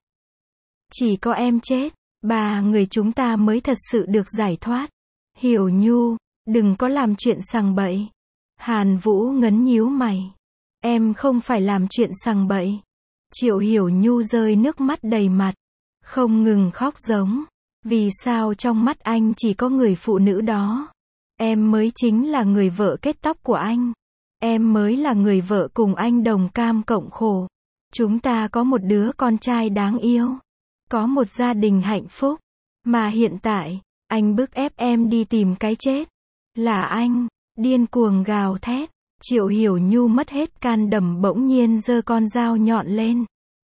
S1: Chỉ có em chết, ba người chúng ta mới thật sự được giải thoát. Hiểu Nhu, đừng có làm chuyện sằng bậy. Hàn Vũ Ngấn nhíu mày. Em không phải làm chuyện sằng bậy. Triệu Hiểu Nhu rơi nước mắt đầy mặt, không ngừng khóc giống. Vì sao trong mắt anh chỉ có người phụ nữ đó? Em mới chính là người vợ kết tóc của anh. Em mới là người vợ cùng anh đồng cam cộng khổ. Chúng ta có một đứa con trai đáng yêu. Có một gia đình hạnh phúc. Mà hiện tại, anh bức ép em đi tìm cái chết. Là anh, điên cuồng gào thét. Triệu Hiểu Nhu mất hết can đảm bỗng nhiên giơ con dao nhọn lên.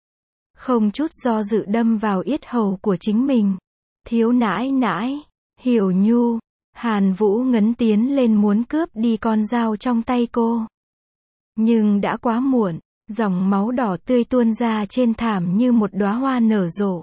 S1: Không chút do dự đâm vào yết hầu của chính mình. Thiếu nãi nãi, Hiểu Nhu, Hàn Vũ Ngấn tiến lên muốn cướp đi con dao trong tay cô. Nhưng đã quá muộn, dòng máu đỏ tươi tuôn ra trên thảm như một đóa hoa nở rộ.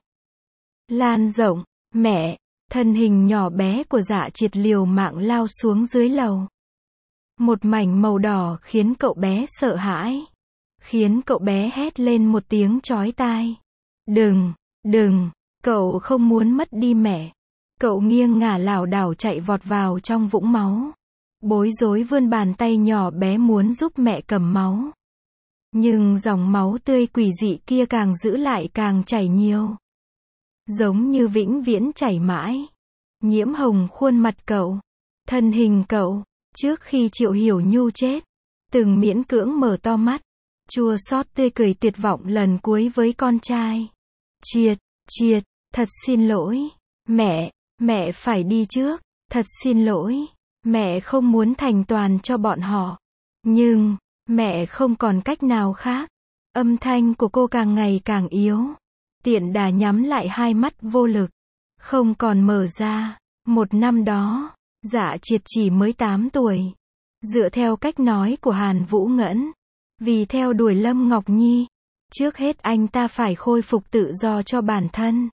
S1: Lan rộng, mẹ, thân hình nhỏ bé của Dạ Triệt liều mạng lao xuống dưới lầu. Một mảnh màu đỏ khiến cậu bé sợ hãi. Khiến cậu bé hét lên một tiếng chói tai. Đừng, đừng. Cậu không muốn mất đi mẹ. Cậu nghiêng ngả lảo đảo chạy vọt vào trong vũng máu. Bối rối vươn bàn tay nhỏ bé muốn giúp mẹ cầm máu. Nhưng dòng máu tươi quỷ dị kia càng giữ lại càng chảy nhiều. Giống như vĩnh viễn chảy mãi. Nhiễm hồng khuôn mặt cậu. Thân hình cậu. Trước khi Triệu Hiểu Nhu chết. Từng miễn cưỡng mở to mắt. Chua xót tươi cười tuyệt vọng lần cuối với con trai. Triệt, Triệt. Thật xin lỗi, mẹ, mẹ phải đi trước, thật xin lỗi, mẹ không muốn thành toàn cho bọn họ. Nhưng, mẹ không còn cách nào khác. Âm thanh của cô càng ngày càng yếu. Tiện đà nhắm lại hai mắt vô lực, không còn mở ra. Một năm đó, Dạ Triệt chỉ mới tám tuổi. Dựa theo cách nói của Hàn Vũ Ngẫn, vì theo đuổi Lâm Ngọc Nhi, trước hết anh ta phải khôi phục tự do cho bản thân.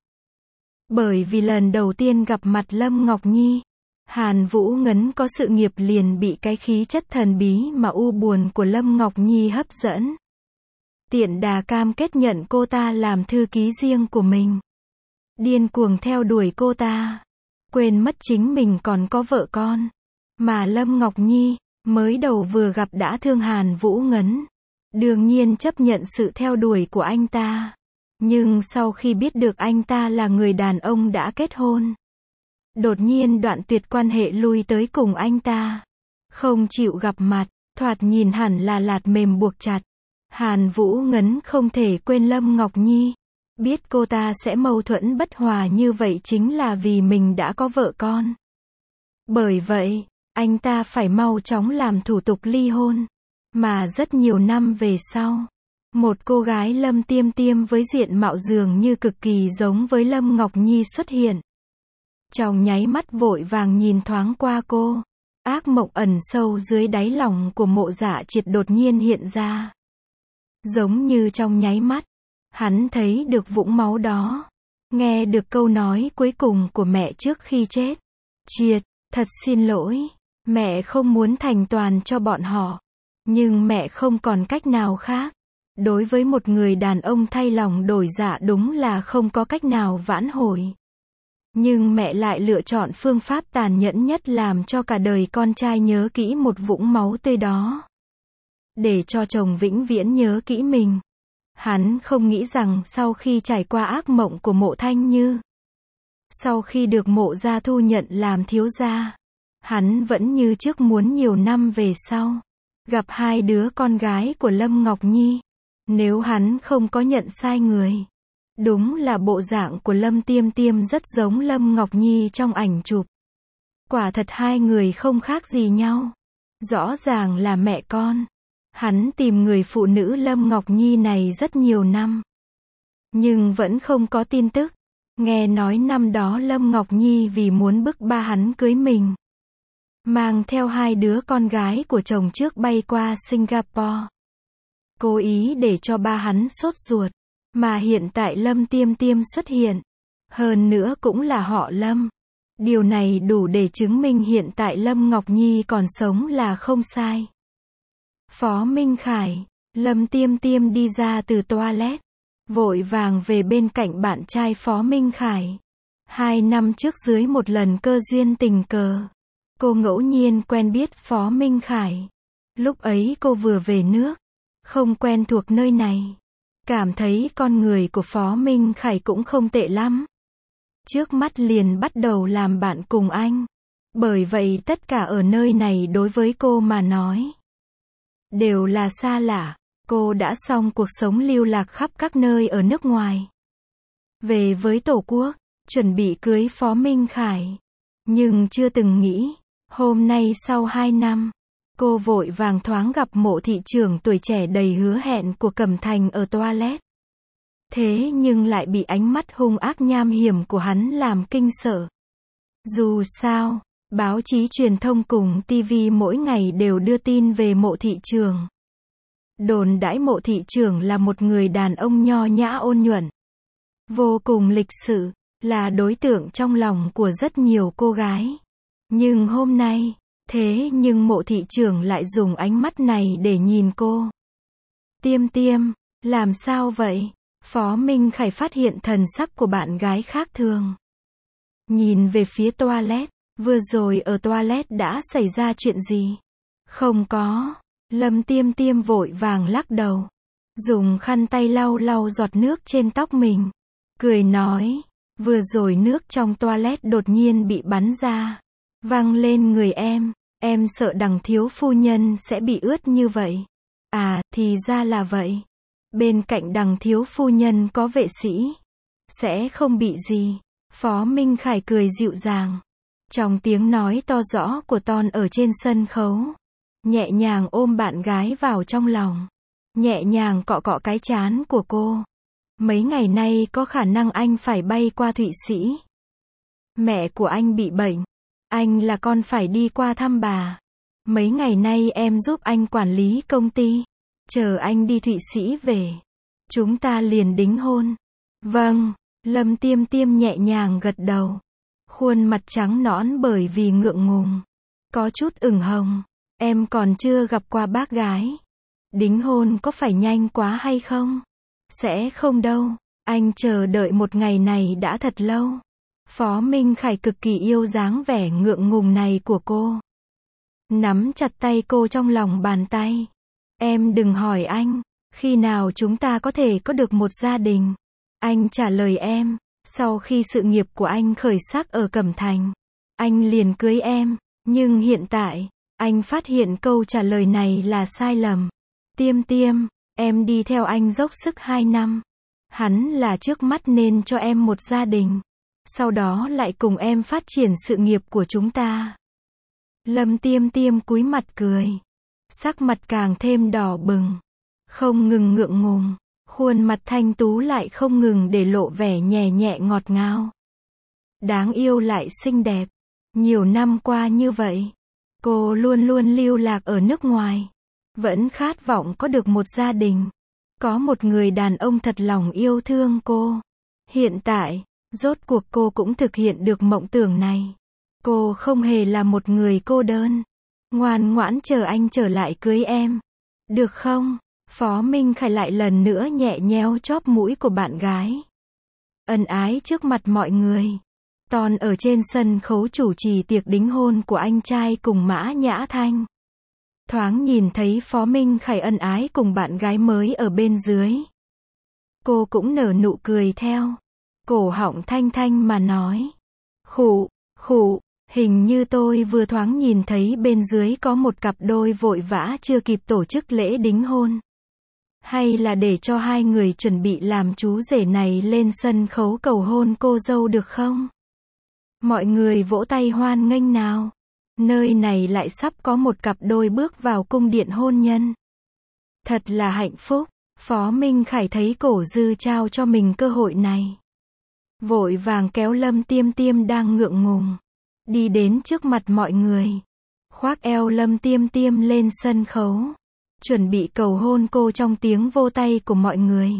S1: Bởi vì lần đầu tiên gặp mặt Lâm Ngọc Nhi, Hàn Vũ Ngấn có sự nghiệp liền bị cái khí chất thần bí mà u buồn của Lâm Ngọc Nhi hấp dẫn. Tiện đà cam kết nhận cô ta làm thư ký riêng của mình. Điên cuồng theo đuổi cô ta. Quên mất chính mình còn có vợ con. Mà Lâm Ngọc Nhi, mới đầu vừa gặp đã thương Hàn Vũ Ngấn. Đương nhiên chấp nhận sự theo đuổi của anh ta. Nhưng sau khi biết được anh ta là người đàn ông đã kết hôn, đột nhiên đoạn tuyệt quan hệ lui tới cùng anh ta, không chịu gặp mặt, thoạt nhìn hẳn là lạt mềm buộc chặt. Hàn Vũ Ngấn không thể quên Lâm Ngọc Nhi. Biết cô ta sẽ mâu thuẫn bất hòa như vậy chính là vì mình đã có vợ con. Bởi vậy, anh ta phải mau chóng làm thủ tục ly hôn. Mà rất nhiều năm về sau, một cô gái Lâm Tiêm Tiêm với diện mạo dường như cực kỳ giống với Lâm Ngọc Nhi xuất hiện. Trong nháy mắt vội vàng nhìn thoáng qua cô, ác mộng ẩn sâu dưới đáy lòng của Mộ Dạ Triệt đột nhiên hiện ra. Giống như trong nháy mắt, hắn thấy được vũng máu đó, nghe được câu nói cuối cùng của mẹ trước khi chết. Triệt, thật xin lỗi, mẹ không muốn thành toàn cho bọn họ, nhưng mẹ không còn cách nào khác. Đối với một người đàn ông thay lòng đổi dạ đúng là không có cách nào vãn hồi. Nhưng mẹ lại lựa chọn phương pháp tàn nhẫn nhất làm cho cả đời con trai nhớ kỹ một vũng máu tươi đó. Để cho chồng vĩnh viễn nhớ kỹ mình. Hắn không nghĩ rằng sau khi trải qua ác mộng của Mộ Thanh Như, sau khi được Mộ gia thu nhận làm thiếu gia, hắn vẫn như trước muốn nhiều năm về sau gặp hai đứa con gái của Lâm Ngọc Nhi. Nếu hắn không có nhận sai người, đúng là bộ dạng của Lâm Tiêm Tiêm rất giống Lâm Ngọc Nhi trong ảnh chụp. Quả thật hai người không khác gì nhau. Rõ ràng là mẹ con. Hắn tìm người phụ nữ Lâm Ngọc Nhi này rất nhiều năm, nhưng vẫn không có tin tức. Nghe nói năm đó Lâm Ngọc Nhi vì muốn bức ba hắn cưới mình, mang theo hai đứa con gái của chồng trước bay qua Singapore, cố ý để cho ba hắn sốt ruột. Mà hiện tại Lâm Tiêm Tiêm xuất hiện, hơn nữa cũng là họ Lâm. Điều này đủ để chứng minh hiện tại Lâm Ngọc Nhi còn sống là không sai. Phó Minh Khải, Lâm Tiêm Tiêm đi ra từ toilet, vội vàng về bên cạnh bạn trai Phó Minh Khải. Hai năm trước dưới một lần cơ duyên tình cờ, cô ngẫu nhiên quen biết Phó Minh Khải. Lúc ấy cô vừa về nước, không quen thuộc nơi này, cảm thấy con người của Phó Minh Khải cũng không tệ lắm. Trước mắt liền bắt đầu làm bạn cùng anh. Bởi vậy tất cả ở nơi này đối với cô mà nói đều là xa lạ. Cô đã xong cuộc sống lưu lạc khắp các nơi ở nước ngoài, về với Tổ quốc, chuẩn bị cưới Phó Minh Khải. Nhưng chưa từng nghĩ, hôm nay sau hai năm, cô vội vàng thoáng gặp Mộ thị trưởng tuổi trẻ đầy hứa hẹn của Cẩm Thành ở toilet. Thế nhưng lại bị ánh mắt hung ác nham hiểm của hắn làm kinh sợ. Dù sao, báo chí truyền thông cùng ti vi mỗi ngày đều đưa tin về Mộ thị trưởng. Đồn đãi Mộ thị trưởng là một người đàn ông nho nhã ôn nhuận, vô cùng lịch sự, là đối tượng trong lòng của rất nhiều cô gái. Nhưng hôm nay, thế nhưng Mộ thị trưởng lại dùng ánh mắt này để nhìn cô. Tiêm Tiêm, làm sao vậy? Phó Minh Khải phát hiện thần sắc của bạn gái khác thường. Nhìn về phía toilet, vừa rồi ở toilet đã xảy ra chuyện gì? Không có. Lâm Tiêm Tiêm vội vàng lắc đầu, dùng khăn tay lau lau giọt nước trên tóc mình, cười nói, vừa rồi nước trong toilet đột nhiên bị bắn ra, văng lên người em, em sợ đằng thiếu phu nhân sẽ bị ướt như vậy. À, thì ra là vậy. Bên cạnh đằng thiếu phu nhân có vệ sĩ, sẽ không bị gì. Phó Minh Khải cười dịu dàng, trong tiếng nói to rõ của Ton ở trên sân khấu, nhẹ nhàng ôm bạn gái vào trong lòng, nhẹ nhàng cọ cọ cái trán của cô. Mấy ngày nay có khả năng anh phải bay qua Thụy Sĩ. Mẹ của anh bị bệnh, anh là con phải đi qua thăm bà. Mấy ngày nay em giúp anh quản lý công ty, chờ anh đi Thụy Sĩ về, chúng ta liền đính hôn. Vâng, Lâm Tiêm Tiêm nhẹ nhàng gật đầu, khuôn mặt trắng nõn bởi vì ngượng ngùng, có chút ửng hồng. Em còn chưa gặp qua bác gái. Đính hôn có phải nhanh quá hay không? Sẽ không đâu, anh chờ đợi một ngày này đã thật lâu. Phó Minh Khải cực kỳ yêu dáng vẻ ngượng ngùng này của cô, nắm chặt tay cô trong lòng bàn tay. Em đừng hỏi anh, khi nào chúng ta có thể có được một gia đình. Anh trả lời em, sau khi sự nghiệp của anh khởi sắc ở Cẩm Thành, anh liền cưới em, nhưng hiện tại, anh phát hiện câu trả lời này là sai lầm. Tiêm Tiêm, em đi theo anh dốc sức hai năm. Hắn là trước mắt nên cho em một gia đình. Sau đó lại cùng em phát triển sự nghiệp của chúng ta. Lâm Tiêm Tiêm cúi mặt cười. Sắc mặt càng thêm đỏ bừng. Không ngừng ngượng ngùng. Khuôn mặt thanh tú lại không ngừng để lộ vẻ nhẹ nhẹ ngọt ngào. Đáng yêu lại xinh đẹp. Nhiều năm qua như vậy, cô luôn luôn lưu lạc ở nước ngoài. Vẫn khát vọng có được một gia đình. Có một người đàn ông thật lòng yêu thương cô. Hiện tại, rốt cuộc cô cũng thực hiện được mộng tưởng này. Cô không hề là một người cô đơn. Ngoan ngoãn chờ anh trở lại cưới em. Được không? Phó Minh Khải lại lần nữa nhẹ nhéo chóp mũi của bạn gái. Ân ái trước mặt mọi người. Toàn ở trên sân khấu chủ trì tiệc đính hôn của anh trai cùng Mã Nhã Thanh. Thoáng nhìn thấy Phó Minh Khải ân ái cùng bạn gái mới ở bên dưới. Cô cũng nở nụ cười theo. Cổ họng thanh thanh mà nói. Khụ, khụ, hình như tôi vừa thoáng nhìn thấy bên dưới có một cặp đôi vội vã chưa kịp tổ chức lễ đính hôn. Hay là để cho hai người chuẩn bị làm chú rể này lên sân khấu cầu hôn cô dâu được không? Mọi người vỗ tay hoan nghênh nào. Nơi này lại sắp có một cặp đôi bước vào cung điện hôn nhân. Thật là hạnh phúc. Phó Minh Khải thấy Cổ Dư trao cho mình cơ hội này. Vội vàng kéo Lâm Tiêm Tiêm đang ngượng ngùng. Đi đến trước mặt mọi người. Khoác eo Lâm Tiêm Tiêm lên sân khấu. Chuẩn bị cầu hôn cô trong tiếng vô tay của mọi người.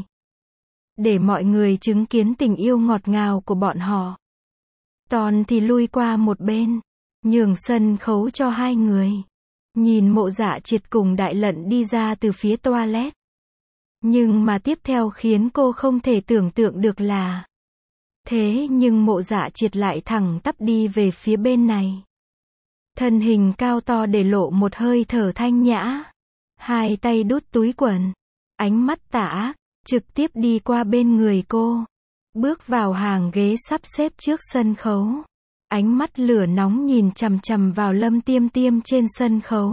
S1: Để mọi người chứng kiến tình yêu ngọt ngào của bọn họ. Toàn thì lui qua một bên. Nhường sân khấu cho hai người. Nhìn Mộ Dạ Triệt cùng Đại Lận đi ra từ phía toilet. Nhưng mà tiếp theo khiến cô không thể tưởng tượng được là. Thế nhưng Mộ Dạ Triệt lại thẳng tắp đi về phía bên này. Thân hình cao to để lộ một hơi thở thanh nhã. Hai tay đút túi quần. Ánh mắt tà ác, trực tiếp đi qua bên người cô. Bước vào hàng ghế sắp xếp trước sân khấu. Ánh mắt lửa nóng nhìn chằm chằm vào Lâm Tiêm Tiêm trên sân khấu.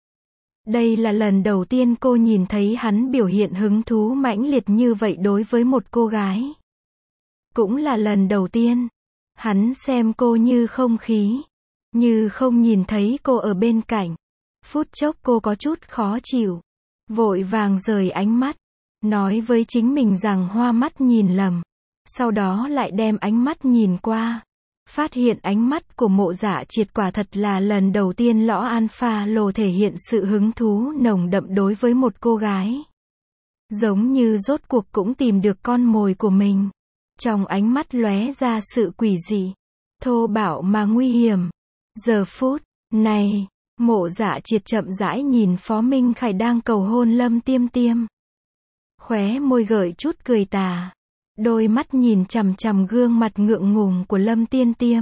S1: Đây là lần đầu tiên cô nhìn thấy hắn biểu hiện hứng thú mãnh liệt như vậy đối với một cô gái. Cũng là lần đầu tiên, hắn xem cô như không khí, như không nhìn thấy cô ở bên cạnh. Phút chốc cô có chút khó chịu, vội vàng rời ánh mắt, nói với chính mình rằng hoa mắt nhìn lầm. Sau đó lại đem ánh mắt nhìn qua. Phát hiện ánh mắt của Mộ Dạ Triệt quả thật là lần đầu tiên Lõ Alpha Lô thể hiện sự hứng thú nồng đậm đối với một cô gái. Giống như rốt cuộc cũng tìm được con mồi của mình. Trong ánh mắt lóe ra sự quỷ dị, thô bạo mà nguy hiểm. Giờ phút này, Mộ Dạ Triệt chậm rãi nhìn Phó Minh Khải đang cầu hôn Lâm Tiêm Tiêm. Khóe môi gợi chút cười tà. Đôi mắt nhìn chằm chằm gương mặt ngượng ngùng của Lâm Tiêm Tiêm.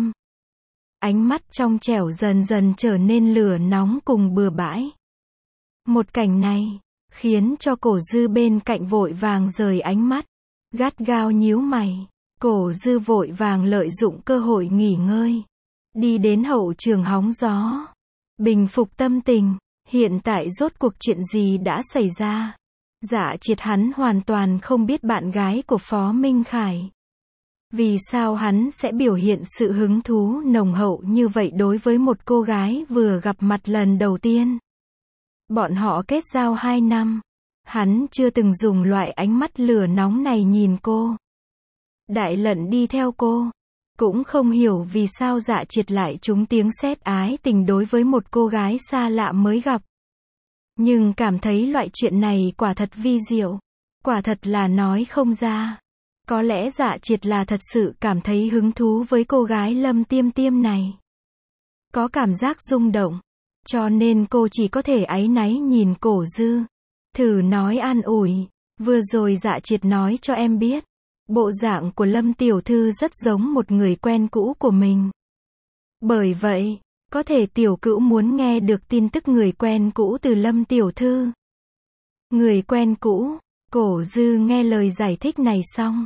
S1: Ánh mắt trong trẻo dần dần trở nên lửa nóng cùng bừa bãi. Một cảnh này, khiến cho Cổ Dư bên cạnh vội vàng rời ánh mắt. Gắt gao nhíu mày. Cổ Dư vội vàng lợi dụng cơ hội nghỉ ngơi. Đi đến hậu trường hóng gió. Bình phục tâm tình. Hiện tại rốt cuộc chuyện gì đã xảy ra? Dạ Triệt hắn hoàn toàn không biết bạn gái của Phó Minh Khải. Vì sao hắn sẽ biểu hiện sự hứng thú nồng hậu như vậy đối với một cô gái vừa gặp mặt lần đầu tiên? Bọn họ kết giao hai năm. Hắn chưa từng dùng loại ánh mắt lửa nóng này nhìn cô. Đại Lận đi theo cô. Cũng không hiểu vì sao Dạ Triệt lại trúng tiếng sét ái tình đối với một cô gái xa lạ mới gặp. Nhưng cảm thấy loại chuyện này quả thật vi diệu. Quả thật là nói không ra. Có lẽ Dạ Triệt là thật sự cảm thấy hứng thú với cô gái Lâm Tiêm Tiêm này. Có cảm giác rung động. Cho nên cô chỉ có thể áy náy nhìn Cổ Dư. Thử nói an ủi. Vừa rồi Dạ Triệt nói cho em biết. Bộ dạng của Lâm Tiểu Thư rất giống một người quen cũ của mình. Bởi vậy, có thể Tiểu Cữu muốn nghe được tin tức người quen cũ từ Lâm Tiểu Thư. Người quen cũ. Cổ Dư nghe lời giải thích này xong.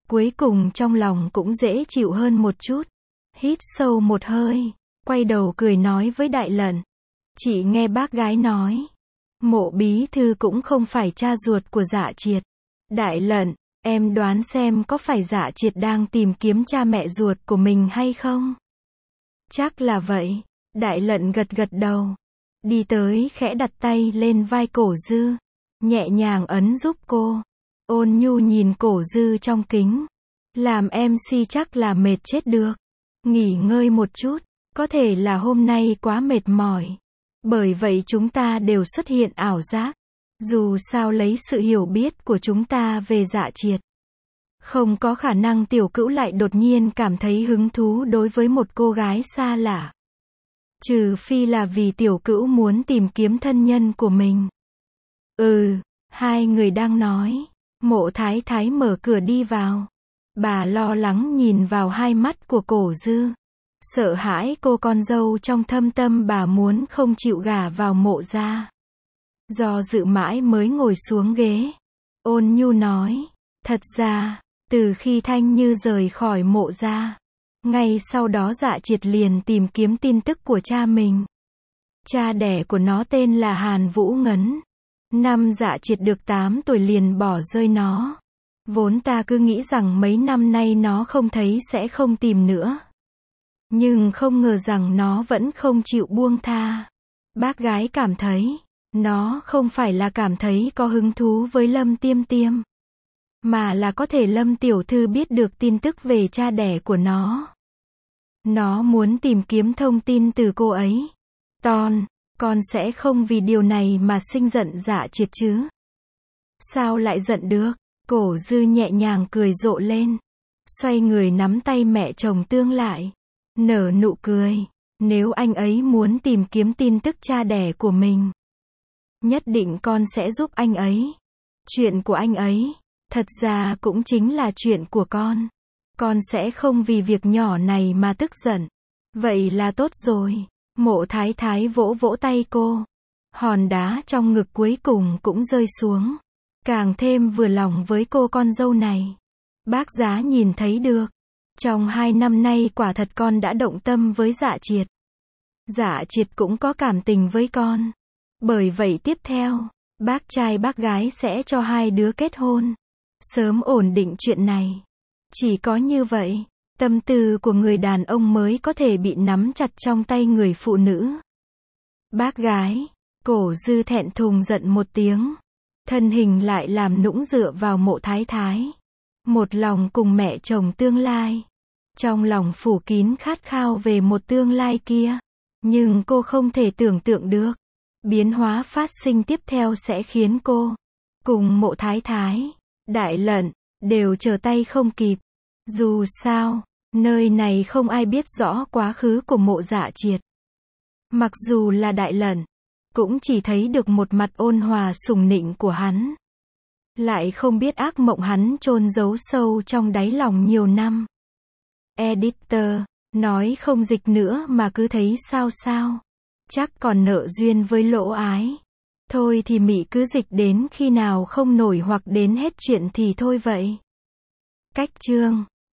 S1: Cuối cùng trong lòng cũng dễ chịu hơn một chút. Hít sâu một hơi, quay đầu cười nói với Đại Lận. Chị nghe bác gái nói, Mộ bí thư cũng không phải cha ruột của Dạ Triệt. Đại Lận, em đoán xem có phải Dạ Triệt đang tìm kiếm cha mẹ ruột của mình hay không? Chắc là vậy. Đại Lận gật gật đầu. Đi tới khẽ đặt tay lên vai Cổ Dư. Nhẹ nhàng ấn giúp cô. Ôn nhu nhìn Cổ Dư trong kính. Làm em xê chắc là mệt chết được. Nghỉ ngơi một chút. Có thể là hôm nay quá mệt mỏi. Bởi vậy chúng ta đều xuất hiện ảo giác. Dù sao lấy sự hiểu biết của chúng ta về Dạ Triệt, không có khả năng tiểu cữu lại đột nhiên cảm thấy hứng thú đối với một cô gái xa lạ. Trừ phi là vì tiểu cữu muốn tìm kiếm thân nhân của mình. Ừ, hai người đang nói. Mộ Thái Thái mở cửa đi vào. Bà lo lắng nhìn vào hai mắt của Cổ Dư. Sợ hãi cô con dâu trong thâm tâm bà muốn không chịu gả vào Mộ gia. Do dự mãi mới ngồi xuống ghế. Ôn nhu nói. Thật ra, từ khi Thanh Như rời khỏi Mộ gia, ngay sau đó Dạ Triệt liền tìm kiếm tin tức của cha mình. Cha đẻ của nó tên là Hàn Vũ Ngấn. Năm Dạ Triệt được tám tuổi liền bỏ rơi nó. Vốn ta cứ nghĩ rằng mấy năm nay nó không thấy sẽ không tìm nữa. Nhưng không ngờ rằng nó vẫn không chịu buông tha. Bác gái cảm thấy, nó không phải là cảm thấy có hứng thú với Lâm Tiêm Tiêm, mà là có thể Lâm tiểu thư biết được tin tức về cha đẻ của nó. Nó muốn tìm kiếm thông tin từ cô ấy. Ton, con sẽ không vì điều này mà sinh giận Dạ Triệt chứ? Sao lại giận được? Cổ Dư nhẹ nhàng cười rộ lên. Xoay người nắm tay mẹ chồng Tương lại. Nở nụ cười. Nếu anh ấy muốn tìm kiếm tin tức cha đẻ của mình, nhất định con sẽ giúp anh ấy. Chuyện của anh ấy, thật ra cũng chính là chuyện của con. Con sẽ không vì việc nhỏ này mà tức giận. Vậy là tốt rồi. Mộ Thái Thái vỗ vỗ tay cô. Hòn đá trong ngực cuối cùng cũng rơi xuống. Càng thêm vừa lòng với cô con dâu này. Bác giá nhìn thấy được. Trong hai năm nay quả thật con đã động tâm với Dạ Triệt. Dạ Triệt cũng có cảm tình với con. Bởi vậy tiếp theo, bác trai bác gái sẽ cho hai đứa kết hôn. Sớm ổn định chuyện này. Chỉ có như vậy, tâm tư của người đàn ông mới có thể bị nắm chặt trong tay người phụ nữ. Bác gái, Cổ Dư thẹn thùng giận một tiếng. Thân hình lại làm nũng dựa vào Mộ Thái Thái. Một lòng cùng mẹ chồng tương lai. Trong lòng phủ kín khát khao về một tương lai kia. Nhưng cô không thể tưởng tượng được. Biến hóa phát sinh tiếp theo sẽ khiến cô, cùng Mộ Thái Thái, Đại Lận, đều trở tay không kịp. Dù sao, nơi này không ai biết rõ quá khứ của Mộ Dạ Triệt. Mặc dù là Đại Lận, cũng chỉ thấy được một mặt ôn hòa sủng nịnh của hắn. Lại không biết ác mộng hắn chôn giấu sâu trong đáy lòng nhiều năm. Editor, nói không dịch nữa mà cứ thấy sao sao. Chắc còn nợ duyên với Lỗ Ái. Thôi thì mị cứ dịch đến khi nào không nổi hoặc đến hết chuyện thì thôi vậy. Cách chương